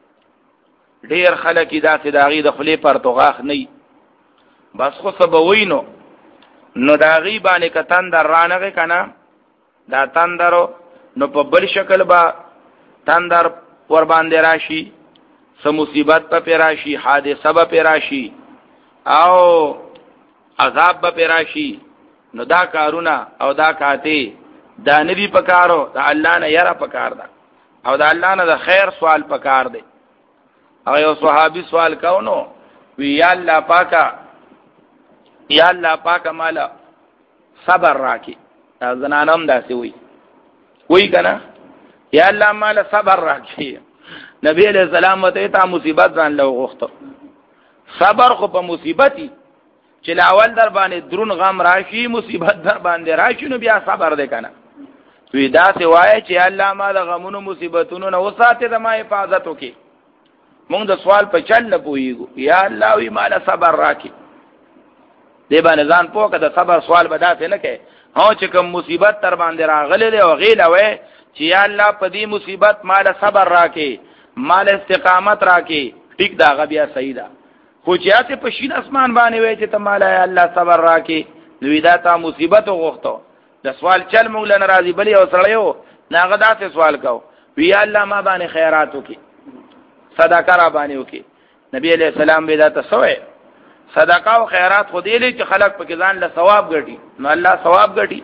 ډیر خلک دا چې داغي د خلی پر توغاخ نه بس خو سبوینو نو داغي باندې کتن در رانغه کنا دا تندرو نو په بل شکل با تندر ور باندې راشي سم مصیبت په راشي حادثه په راشي او عذاب په راشي نو دا کارونه او دا کاته دا نبی پکارو دا الله نه یره پکار دا او دا الله نه د خیر سوال پکار دی او یو صحابي سوال کاونو وی یا الله پاکا یا الله پاکا مالا صبر راکی دا زنانم داسې وی وی کنه یا الله مالا صبر راکی نبی علیہ السلام ته تا مصیبت ځان له غوښتو صبر خو په مصیبتي چې لاول در باندې درون غم راشي مصیبت در باندې راشي نو بیا صبر دې کنه وی دا سی وای چې الله ما د غمونو مصیبتونو نه وساته د ما حفاظت وکي مونږ د سوال په چل نه پويګو یا الله وی مال صبر راکي دې باندې ځان پوکه د صبر سوال به داسې نه کوي هو چې کوم مصیبت تر باندې راغله دی او غیله وای چې یا الله په دې مصیبت مال صبر راکي مال استقامت راکي ټیک دا غبیا صحیح ده خو چې اته په شین اسمان باندې وای چې ته مال الله صبر راکي نو دا تا مصیبت وغوښتو د سوال چل موږ له ناراضي بلی او سړیو ناغه داسې سوال کو وی الله ما باندې خیرات وکي صدقه را باندې وکي نبی علیہ السلام به دا تسوي صدقه او خیرات خو دې لې چې خلق په ځان له ثواب ګټي نو الله ثواب ګټي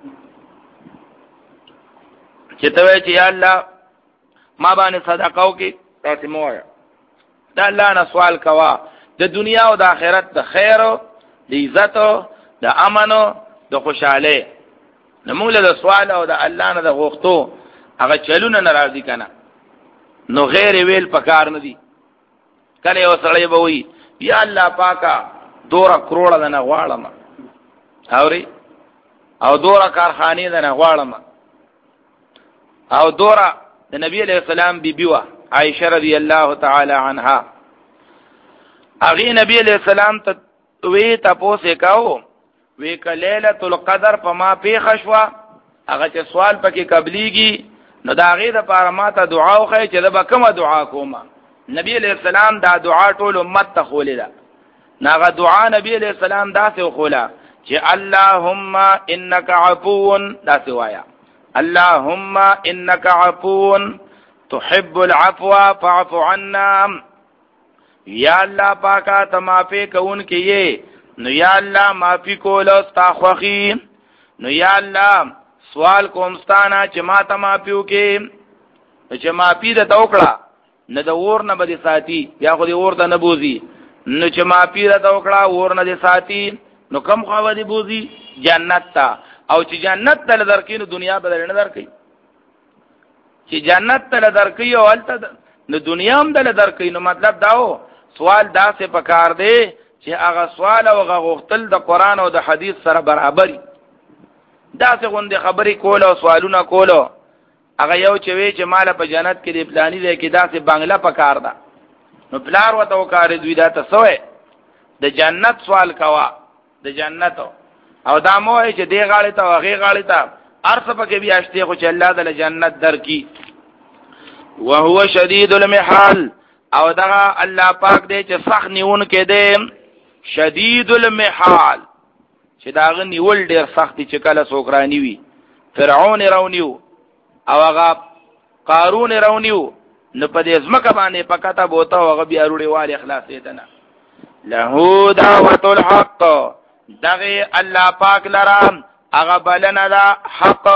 چې ته وای چې یا الله ما باندې صدقه وکي تاسو مو وای دا الله نه سوال کوا د دنیا او د آخرت د خیر او د عزت او د امن او د خوشاله نموږ له سوال او د الله نه د غوښتو هغه چلونه ناراضي کنه نو غیر ویل پکار نه دي کله یو سړی به وي یا الله پاکا دورا کروڑه دنه غواړم اوري او دورا کارخانه دنه غواړم او دورا د نبی علیہ السلام بیبي وا عائشه رضی الله تعالی عنها اغه نبی علیہ السلام ته وی تاسو کاو وی ک ليله القدر په ما پیښ شوا هغه چې سوال پکې قبليږي نو دا غي د پاره ماته دعا وکړي چې دا کومه دعا کومه نبی علیہ السلام دا دعا ټول امت ته خولیدا ناغه دعا نبی علیہ السلام دا څه خولا چې اللهم انک عفو دا څه وایا اللهم انک عفو تحب العفو فاعف عنا یا الله پاکا ته معافی کون کیه نو یا الله معافی کول استا خوخی نو یا الله سوال کوم ستانه چې ما ته معافیو کې چې معافی د توکړه نه د اور نه بده ساتي یا خو د اور ته نه بوزي نو چې معافی د توکړه اور نه دي ساتي نو کم خو دی بوزي جنت ته او چې جنت ته درکې نو دنیا بدل نه درکې چې جنت ته درکې او الته نو دنیا هم دل درکې نو مطلب داو سوال دا سه پکار دی چې هغه سوال او هغه غوښتل د قران او د حدیث سره برابري دا څنګه غوندي خبرې کول او سوالونه کول هغه یو چې وی چې مال په جنت کې د پلاني دی کې دا څه بنگله پکار ده نو پلار وته وکړ دوی دا تسوې د جنت سوال کوا د جنت او دا مو چې دی غاړه ته هغه غاړه ته ارث پکې بیا شته خو چې الله د جنت درکې وهو شدید المحال او دا الله پاک دې چې سخت نیون کې دې شدید المحال چې داغه نیول ډیر سخت چې کله سوکرانی وي فرعون رونیو او هغه قارون رونیو نو په دې ځمکه باندې پکاته بوته او هغه بیا وروړي والي اخلاص دې نه له دعوت الحق دغه الله پاک لرام هغه بلنه دا حق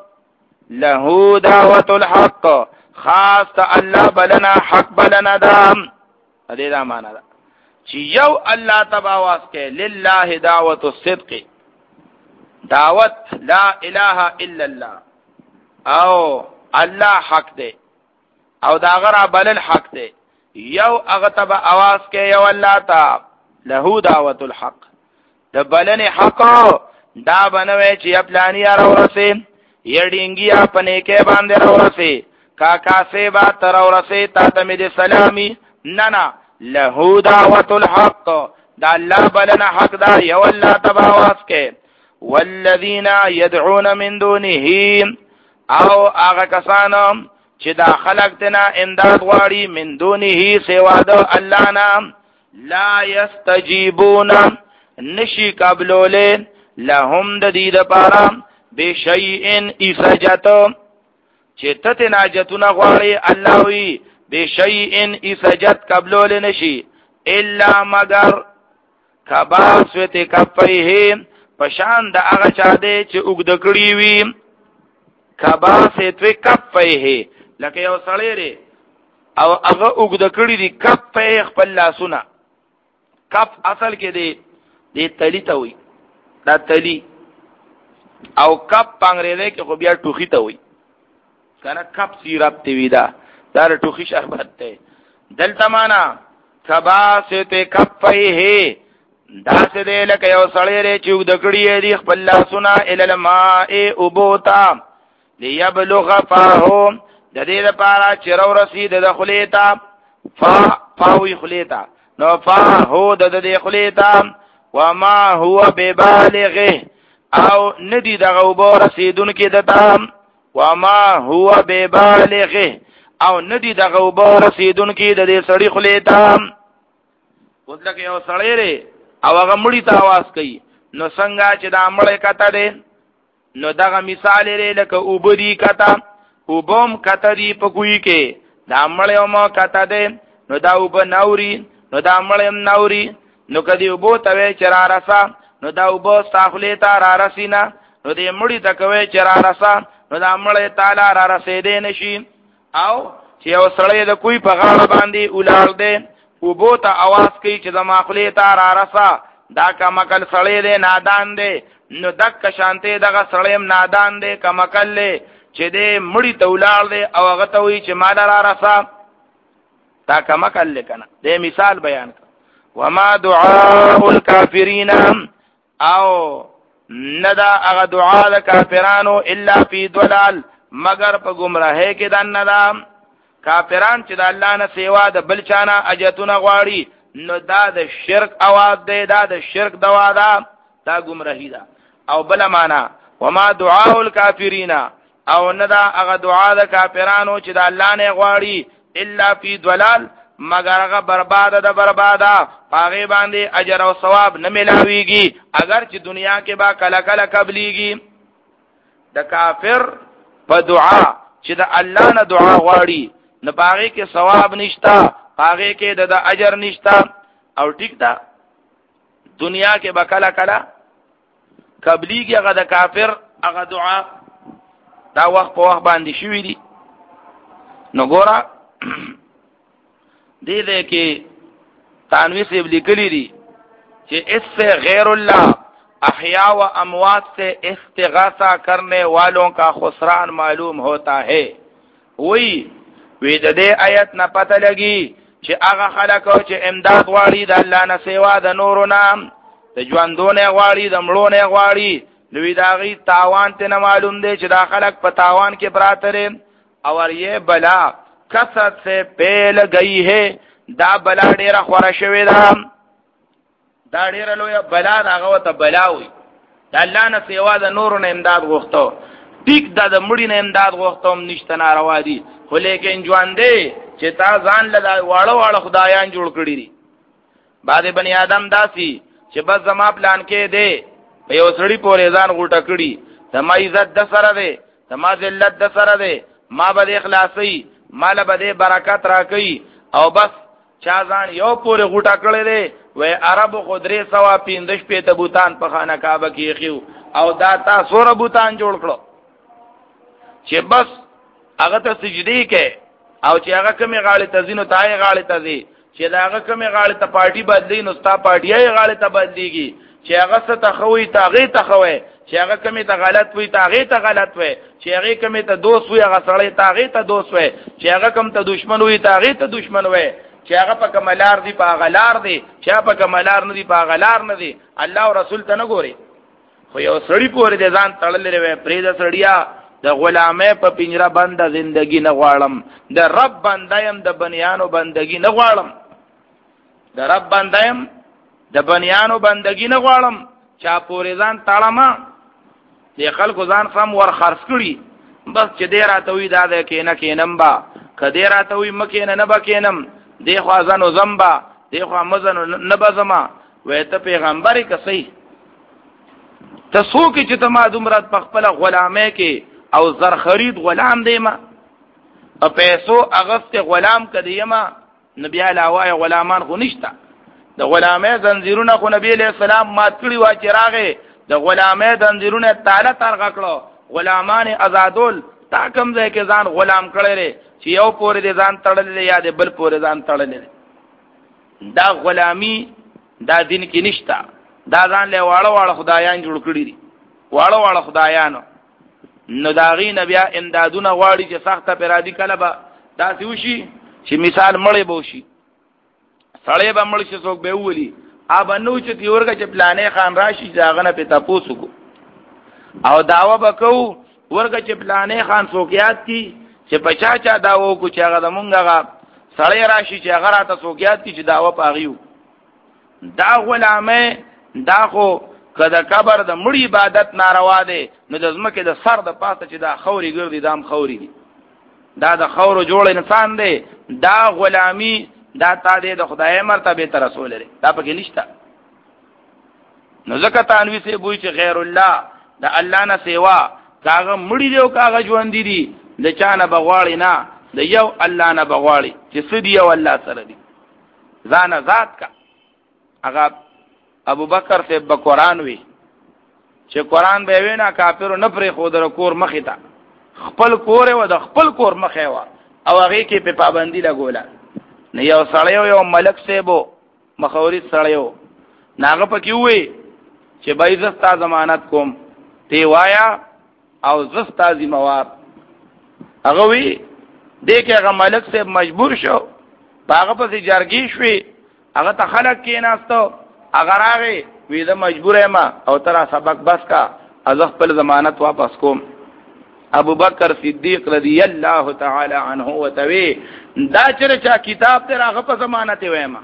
له دعوت الحق خاص الله بلنا حق بلنا دا دې دا معنا ده چې یو الله تبا واسکه لله دعوت الصدق دعوت لا اله الا الله او الله حق دی او دا غره بلل حق دی یو هغه تبا आवाज کې یو الله تا له دعوت الحق د بلنه حق دا بنوي چې خپلانی را ورسه یډینګي خپل کې باندې را ورسه کاکا سے با تر ورسه تا ته دې سلامي نه نه له دعوت الحق دا الله بلنا حق دا یو الله تبا आवाज کې والذین يدعون من دونه او هغه کسانو چې دا خلق تنا امداد غواړي من دونه سوا د الله نام لا يستجيبون نشي قبلول لهم د دې لپاره بشیء اسجت چې ته ناجتونه غواړي الله وی بشیء اسجت قبلول نشي الا مگر کباسوت کفیه پشان د هغه چا دې چې وګد کړی وي کباسوت کفیه لکه یو سړی لري او هغه وګد کړی دي کفیه خپل لاسونه کف اصل کې دی دې تلی ته وي دا تلی او کپ پنګریزه کې خو بیا ټوخي ته وي کنه کپ سیرپ تی وی دا دا ټوخي شربت ته دلته معنا کباسوت کفیه دا څه دی لکه یو سړی لري چې وګد کړی دی خپل لاسونه ال الماء ابوتا ليبلغ فاه د دې لپاره چې رو رسید د خلیتا فا فاوی خلیتا نو فا هو د دې خلیتا وما هو ببالغه او ندی دغه وبو رسیدون کې دتا وما هو ببالغه او ندی دغه وبو رسیدون کې د دې سړی خلیتا وځل کې یو سړی لري او هغه مړی ته आवाज کوي نو څنګه چې دا مړی کته دی نو دغه مثال لري لکه وبدي کته وبوم کته دی په کوی کې دا مړی او ما کته دی نو دا وب نوري نو دا مړی نوري نو کدی وبو ته چر راسا نو دا وبو استغفلی تا را رسینا نو دې مړی ته کوي چر راسا نو دا مړی تعالی را رسیدې نشي او چې یو سړی د کوی په غاړه باندې ولار دی وبو ته आवाज کوي چې د ماخلی تا را رسا دا کمکل سړی دی نادان دی نو دک شانته دغه سړیم نادان دی کمکل له چې دې مړی ته ولار دی او هغه ته وی چې مال را رسا دا کمکل لکنه دې مثال بیان کړ وما دعاء الكافرين او ندا هغه دعا د کافرانو الا فی ضلال مگر په گمراهی کې دان ندا کافران چې د الله نه سیوا د بل چانه اجتونه غواړي نو دا د شرک आवाज دی دا د شرک دوا ده دا گمراهی ده او بل معنا وما دعاء الكافرين او ندا هغه دعا د کافرانو چې د الله نه غواړي الا فی ضلال مگر هغه برباد ده برباده هغه باندې اجر او ثواب نه ملاويږي اگر چې دنیا کې با کله کله قبليږي د کافر په دعا چې د الله نه دعا غواړي نه باغې کې ثواب نشتا باغې کې د اجر نشتا او ټیک ده دنیا کې با کله کله قبليږي هغه د کافر هغه دعا دا وخت په وخت باندې شوې دي نو ګورا دې دې کې تانوی سے لیکلی دی کہ اس سے غیر اللہ احیاء و اموات سے استغاثہ کرنے والوں کا خسران معلوم ہوتا ہے وہی وی د دې آیت نه پته لګي چې هغه خلک چې امداد غواړي د الله نه سیوا د نورو نام د ژوندونه غواړي د مړونه غواړي نو دا غي تاوان ته نه معلوم دی چې دا خلک په تاوان کې براته لري اور یہ بلا کثرت سے پیل گئی ہے دا بلا ډیره خوره شوی دا دا ډیره لوی بلا هغه ته بلا وي د الله نه سیوا د نورو نه امداد غوښتو ټیک دا د مړی نه امداد غوښتوم نشته ناروا دي خو لیکن ژوند دی چې تا ځان له واړه واړه خدایان جوړ کړی دي بعد بنی آدم داسي چې بس زما پلان کې دی په یو سړی پورې ځان غوټه کړی زما عزت د سره دی زما ذلت د سره دی ما به اخلاصي مال به برکت راکړي او بس چا ځان یو پورې غوټه کړی دی وې عرب خدري سوا پیندش په تبوتان په خانه کعبه کې خيو او دا تاسو ربوتان جوړ کړو چې بس هغه ته سجدي کې او چې هغه کمی غاړه تزینو تای غاړه تزي چې دا هغه کمی غاړه ته پارٹی بدلی نو ستا پارٹیه غاړه ته بدلیږي چې هغه څه تخوي تاغه تخوي چې هغه کمی ته غلط وي تاغه ته غلط وي چې هغه کمی ته دوست وي هغه سړی تاغه ته دوست وي چې هغه کم ته دشمن وي تاغه ته دشمن وي چې هغه په کملار دی په غلار دی چې په کملار نه دی په غلار نه دی الله او رسول ته نه ګوري خو یو سړی پورې د ځان تړلې وي پرې د سړیا د غلامه په پنجره بنده زندگی نه غواړم د رب بندایم د بنیانو بندگی نه غواړم د رب بندایم د بنیانو بندگی نه غواړم چا پورې ځان تړم د خلکو ځان سم ور خرڅ کړي بس چې دې راته وي دا د کینه کینم با کدی راته وي مکه نه نه بکینم دی خو ځانو زمبا دی خو مزنو نه بزما وې ته پیغمبري کسي ته څوک چې ته ما دومره په خپل غلامه کې او زر خرید غلام دی ما په پیسو اغست غلام کدی ما نبی علاوه غلامان خو نشتا د غلامه زنجیرونه خو نبی علیہ السلام مات کړی وا چې راغې د غلامه زنجیرونه تعالی ترغ کړو غلامان آزادول تا کوم ځای کې ځان غلام کړي چې یو پورې دې ځان تړلې یا دې بل پورې ځان تړلې دا غلامی دا دین کې نشتا دا ځان له واړه واړه خدایان جوړ کړی دي واړه واړه خدایانو نو داغي نبی امدادونه غواړي چې سخته پرادي کله به داسې وشي چې مثال مړې بوشي سړې به مړ شي څوک به ولي اب نو چې تیورګه چې پلانې خان راشي ځاغنه په تاسو کو او داوا وکاو ورګه چې پلانې خان څوکيات کی چې پچا چا داو کو چې هغه مونږه سړی راشي چې هغه راته څوکيات کی چې داوا پاغیو دا غلامه دا خو کله قبر د مړی عبادت ناروا ده نو د زمکه د سر د پاسه چې دا خوري ګرځي دام خوري دي دا د خورو جوړ انسان دی دا غلامی دا تا دې د خدای مرتبه ته رسول لري دا پکې نشته نو زکه تانوی سه بوئی چې غیر الله د الله نه سیوا کاغه مړی دی او کاغه ژوند دي د چانه بغواړي نه د یو الله نه بغواړي چې سدي یو الله سره دي ځان ذات کا هغه ابو بکر سے په قران وی چې قران به وینا کافر نه پرې خو در کور مخې ته خپل کور و د خپل کور مخې و او هغه کې په پابندی لګولا نه یو سړیو یو ملک سیبو مخوري سړیو ناغه پکې وې چې بای زستا ضمانت کوم تی وایا او زستا ذمہوار هغه وی دغه هغه ملک سیب مجبور شو هغه په جرګی شوې هغه ته خلک کې ناستو اگر هغه وی دا مجبور یم او ترا سبق بس کا از خپل ضمانت واپس کوم ابو بکر صدیق رضی الله تعالی عنہ وتوی دا چرچا کتاب ته راغه په ضمانت ویما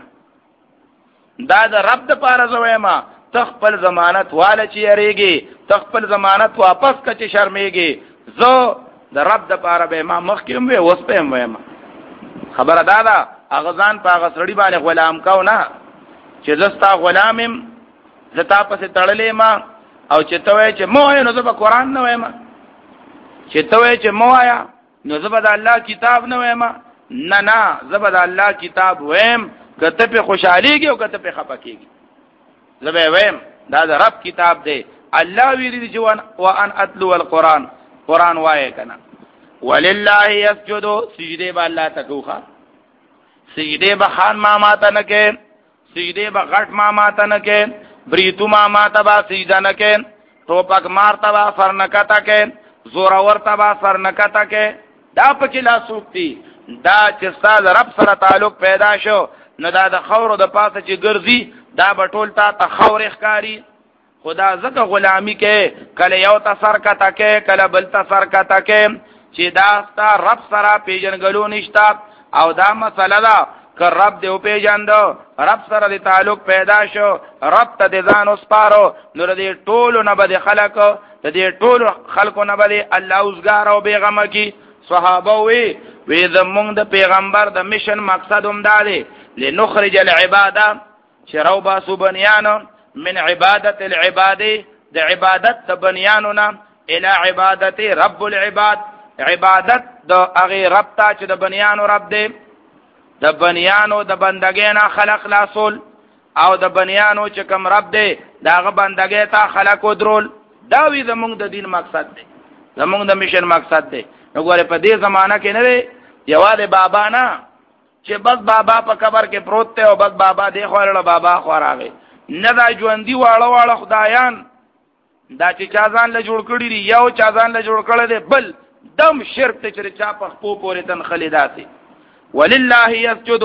دا د رب د پاره زویما تخپل ضمانت واله چی یریږي تخپل ضمانت واپس کچ شرمېږي زو د رب د پاره به ما مخکیم وې وس پم ویما خبره دادا اغزان په غسړی باندې غلام کاو نه چې زستا غلامم زتا پسې تړلې ما او چې توې چې مو نو زه په قران نه وایم چې توې چې مو آیا نو زه په الله کتاب نه وایم نه نه زه په الله کتاب وایم کته په خوشحاليږي او کته په خپکیږي زه به وایم دا د رب کتاب دی الله ویری چې وان اتلو القران قران وایې کنه ولله يسجد سجده به الله تکوخه سجده به خان ما ماته نه کې سجده با غټ ما ماته نه کې بریتو ما ماته با سجده نه کې ټوپک مارته با سر نه کته کې زورا ورته با سر نه کته کې دا پکې لا سوکتی دا چې ستاسو رب سره تعلق پیدا شو نو دا د خورو د پاسه چې ګرځي دا بټول تا ته خور ښکاری خدا زکه غلامی کې کله یو تسر کا تکه کله بل تسر کا تکه چې دا ستا رب سره پیژنګلو نشتا او دا مسله ده که رب دیو پیژندو رب سره دی تعلق پیدا شو رب ته د ځان وسپارو نو د ټولو نه بده خلق د دې ټولو خلقو نه بده الله اوسګار او بیغمه کی صحابه وی وی زمونږ د پیغمبر د میشن مقصد هم دا دی لنخرج العباده شرو باسو بنیانو من عبادت العباد د عبادت د بنیانونه الى عبادت رب العباد عبادت د هغه رب ته چې د بنیانو رب دی د بنیانو د بندګینا خلق لاسول او د بنیانو چې کوم رب دی داغه بندګی ته خلق ودرول دا وی زمونږ د دین مقصد دی زمونږ د میشن مقصد دی وګوره په دې زمانہ کې نه دی یواله بابا نه چې بس بابا په قبر کې پروت ته او بس بابا دی خوړل بابا خوراغه نه دا ژوندۍ واړه واړه خدایان دا چې چا ځان له جوړ کړی دی یو چا ځان له جوړ کړی دی بل دم شرک ته چې چا په خپو پورې تن خلیداتي ولله یسجد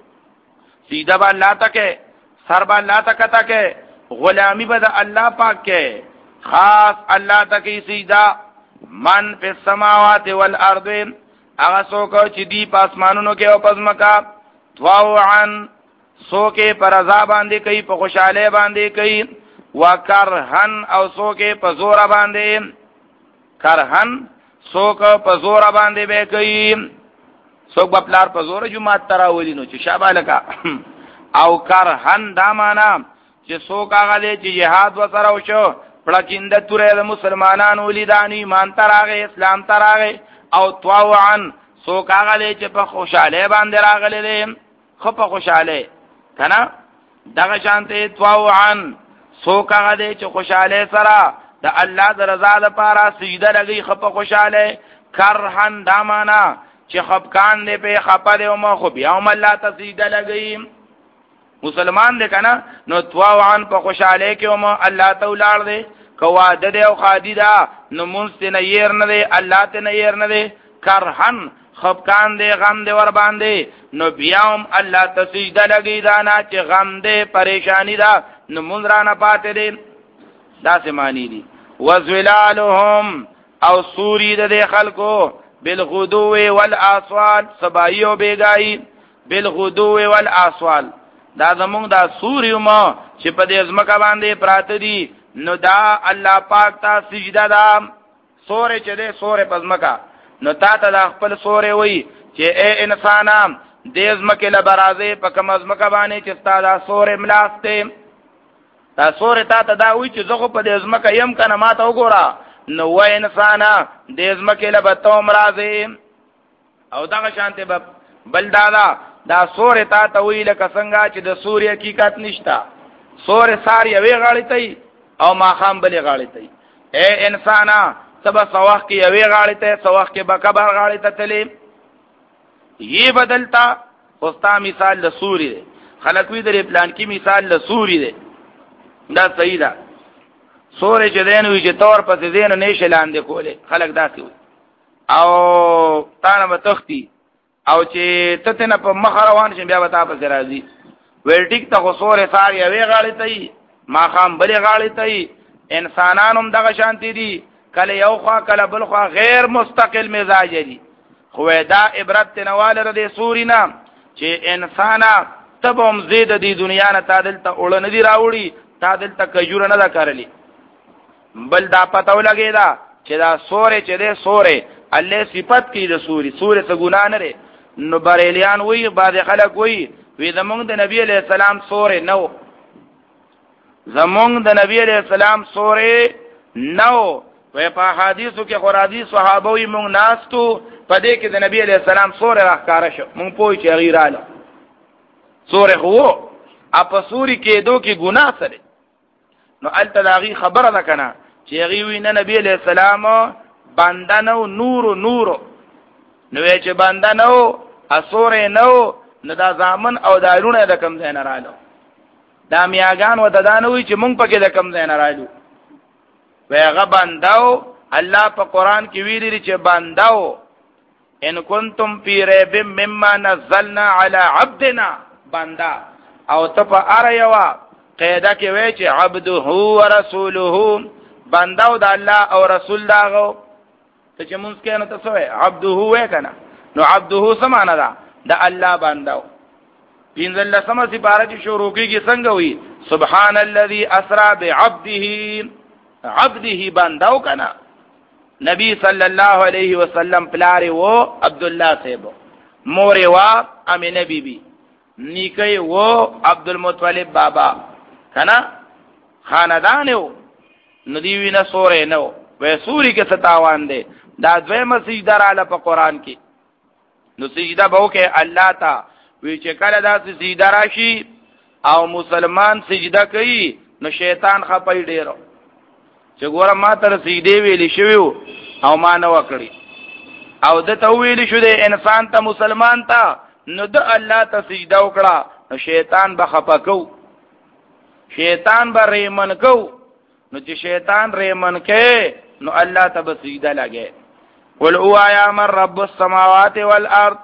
سیدا با الله تکه سر با الله تکه تکه غلامی به د الله پاک کې خاص الله تکي سیدا من فی السماوات والارض هغه څوک چې دی پاسمانونو کې او پزمکا طوعا سوکه پر رضا باندې کوي په خوشاله باندې کوي وکرهن او سوکه په زور باندې کرهن سوک په زور باندې به کوي سوک بپلار په زور جمعه تراولي نو چې شابه لکا او کرهن دا معنا چې سوک هغه دې چې jihad وسره وشو پړکیند تورې د مسلمانانو ولیدانی مان تراغه اسلام تراغه او طوعا سوک هغه دې چې په خوشاله باندې راغلي دي خو په خوشاله کنا دغه شانته طوعا سوک هغه دې چې خوشاله سره د الله د رضا لپاره سجده لګي خپ خوشاله کرهن دا معنا چې خپکان دې په خپه دې او ما خو بیا هم الله ته سجده لګي مسلمان دې کنا نو طوعا په خوشاله کې او ما الله ته ولاړ دې کواده دې او خادي دا نو مونږ ته نه ير نه دې الله ته نه ير نه دې کرهن خپکان دې غم دې ور باندې نو بیا هم الله ته سجده لګي دا نه چې غم دې پریشانی دا نو مونږ را نه پاتې دې دا څه معنی دي وزلالهم او سوری د خلکو بالغدو والآصال سبایو بیگای بالغدو والآصال دا زمونږ دا سوری ما چې په دې ځمکه باندې پراته دي نو دا الله پاک ته سجده ده سورې چې دې سورې په ځمکه نو تا ته د خپل سورې وای چې اے انسانام دې ځمکه لبرازه په کوم ځمکه باندې چې ستا دا سورې ملاسته دا سورې تا ته دا وای چې زغه په دې ځمکه يم کنه ما ته وګوره نو وای انسانا دې ځمکه لبته مرازه او دا شانته به بل دادا دا سورې تا ته وای لکه څنګه چې د سورې حقیقت نشتا سورې ساری یوې غاړې ته او ما خام بلې غاړې ته اے انسانا سبا سواخ کې یوې غاړې ته سواخ کې بکبر غاړې ته تلې یہ بدلتا خوستا مثال د سورې خلک وی درې پلان کې مثال د سورې ده دا صحیح ده سورې چې دین وی چې تور پسې دین نه شلاندې کوله خلک داسې وي او تانه متختی او چې ته نه په مخ روان شې بیا وتا پسې راځي ویل ټیک ته سورې سار یوې غاړې ته ما خام بلې غاړې ته انسانانو دغه شانتی دي کله یو خوا کله بل خوا غیر مستقل مزاج دي خو دا عبرت تنواله ردی سورینا چې انسانا تبم زید دی دنیا نه تعدل ته اول نه دی راوړي تعدل ته کجور نه دا کارلی بل دا پتاو لګی دا چې دا سورې چې دې سورې الله صفت کی د سوري سورې څه ګنا نه لري نو بریلیان وی بعد خلک وی وی زمونږ د نبی علیہ السلام سورې نو زمونږ د نبی علیہ السلام سورې نو وی په حدیثو کې خورادي صحابه وی مونږ ناستو په دې کې د نبی علیہ السلام سورې راخاره شو مونږ پوي چې غیراله سورې خو اپ سوري کې دو کې ګناه سره نو التلاغي خبره ده کنه چې غي وینه نبی علیہ السلام باندانو نور نور نو چې باندانو اسورې نو نو دا ځامن او دارونه د کم ځای نه رالو دا میاګان و ددانوي چې مونږ پکې د کم ځای نه رالو ویغه بانداو الله په قران کې ویلي چې بانداو ان کنتم فی ریب مما نزلنا علی عبدنا بندا او ته په اره یوا قاعده کې وای چې عبده ورسوله بنداو د الله او رسول داغو ته چې مونږ کې نو تاسو وای عبده وای کنه نو عبده سمانه ده د الله بنداو پینځل لسمه سپاره چې شروع کیږي څنګه وي سبحان الذي اسرا بعبده عبده بنداو کنه نبی صلی الله علیه وسلم پلاری وو عبد الله صاحب مور وا امینه بی بی نیکي وو عبد المطلب بابا کنه خاندان وو ندی وینا سورې نو وې سوري کې ستاوان دي دا دویمه سجده را په قران کې نو سجده به وکي الله تا وی چې کله دا سجده راشي او مسلمان سجده کوي نو شیطان خپای ډیرو چې ګوره ما تر سجده ویلې شوی او ما نه وکړي او د ته ویلې شو د انسان ته مسلمان ته نو د الله ته سجده وکړه نو شیطان به خپکو شیطان به ریمن کو نو چې شیطان ریمن کې نو الله ته به سجده لګي قل او یا من رب السماوات والارض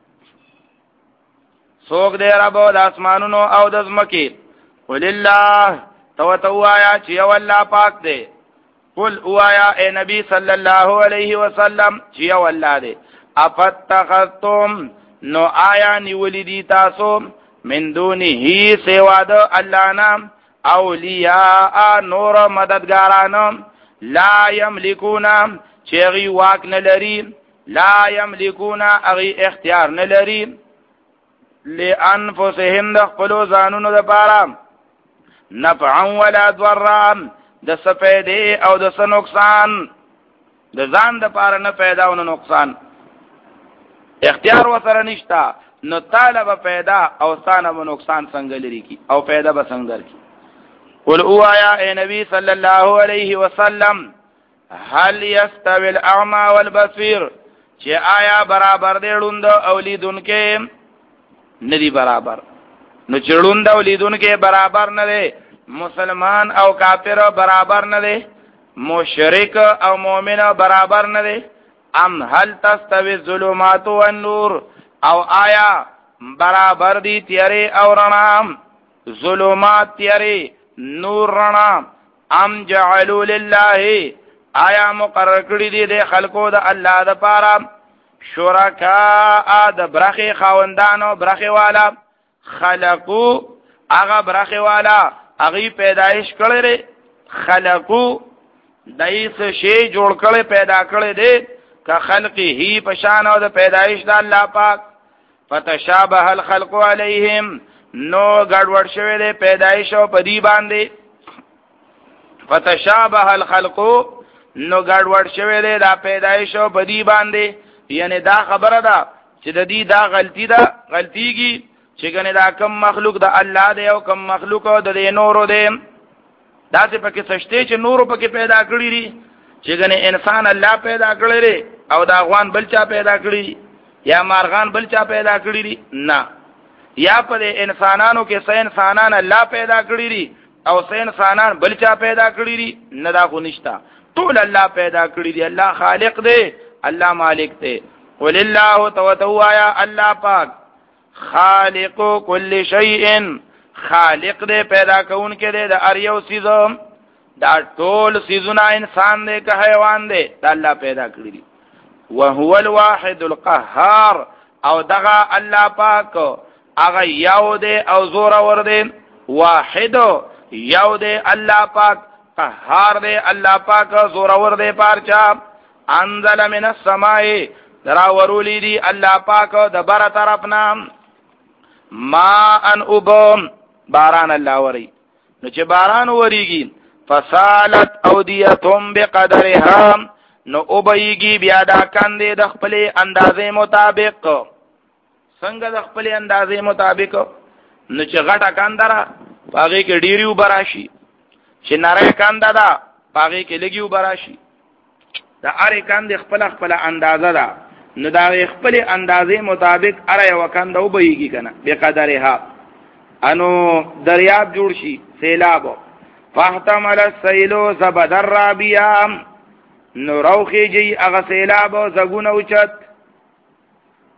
سوک دے رب د اسمانونو او د زمکې قل الله تو تو آیا چې یو الله پاک دی قل او آیا اے نبی صلی الله علیه وسلم چې یو الله دی افتخذتم نو آیا نیولی دی تاسو من دونه سوا د الله نام اولیاء نور مددګاران لا یملکون چیغي واک نه لري لا یملکون اغي اختیار نه لري لانفسهم د خپل ځانونو د پاره نفعا ولا ضرا د سفیدې او د س نقصان د ځان د پاره نه پیدا او نه نقصان اختیار وسره نشتا نو طالب پیدا او ستانه و نقصان څنګه لري کی او پیدا به څنګه کی قل او آیا اے نبی صلی الله علیه وسلم هل یستوی الاعمى والبصیر چې آیا برابر دی ړوند او لیدونکو ندی برابر نو چړون دا ولیدونکو برابر نه دی مسلمان او کافر برابر نه دی مشرک او مؤمن برابر نه دی ام هل تستوی الظلمات والنور او آیا برابر دی تیری او رڼا ظلمات تیری نور رڼا ام جعلوا لله آیا مقرر کړی دی د خلقو د الله د پاره شرکا د برخی خاوندانو برخی والا خلقو اغا برخی والا اغی پیدایش کړی خلقو دایس شی جوړ کړی پیدا کړی دی که خلقی هی پشان او د پیدایش د الله پاک فتشابه الخلق علیهم نو ګډوډ شوی دی پیدایش او پدی باندې فتشابه الخلق نو ګډوډ شوی دی دا پیدایش او پدی باندې یعنی دا خبره ده چې د دې دا غلطی ده غلطیږي چې ګنې دا کم مخلوق د الله دی او کم مخلوق د دې نورو دی دا څه پکې سشته چې نورو پکې پیدا کړی دي چې ګنې انسان الله پیدا کړی دی او دا غوان بل چا پیدا کړی یا مارغان بل چا پیدا کړی دي نه یا په انسانانو کې څه انسانان الله پیدا کړی دي او څه انسانان بل چا پیدا کړی دي نه دا خو نشتا ټول الله پیدا کړی دي الله خالق دی الله مالک ته قل الله تو آیا الله پاک خالق کل شیء خالق دے پیدا کون کے دے دا اریو سیزو دا ټول سیزونه انسان دے که حیوان دے دا الله پیدا کړی دي وهو الواحد القهار او دغه الله پاک هغه یو دے او زور ور دے واحد یو دے الله پاک قهار دے الله پاک زور ور دے پارچا انزل من السماء درا ورولی دی الله پاک د بر طرفنا ما ان ابم باران الله وری نو چې باران وریږي فصالت اودیتهم بقدرها نو وبېږي بیا دا کاندې د خپل اندازې مطابق څنګه د خپل اندازې مطابق نو چې غټه کاندره پاږي کې ډیریو براشي چې نری کاندا دا پاږي کې لګیو براشي دا اره کاندې خپل خپل اندازه ده نو دا خپل اندازې مطابق اره وکاند او بېږي کنه بقدرها انو دریاب جوړ شي سیلاب فاحتمل السیل زبد الرابیا نو روخی جی اغا سیلاب زگون اوچت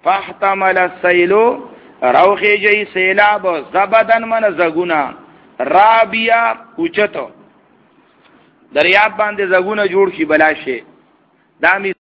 فاحتمل السیل روخی جی سیلاب زبدن من زگونا رابیا اوچتو دریاب باندې زگونا جوړ کی بلاشه دامی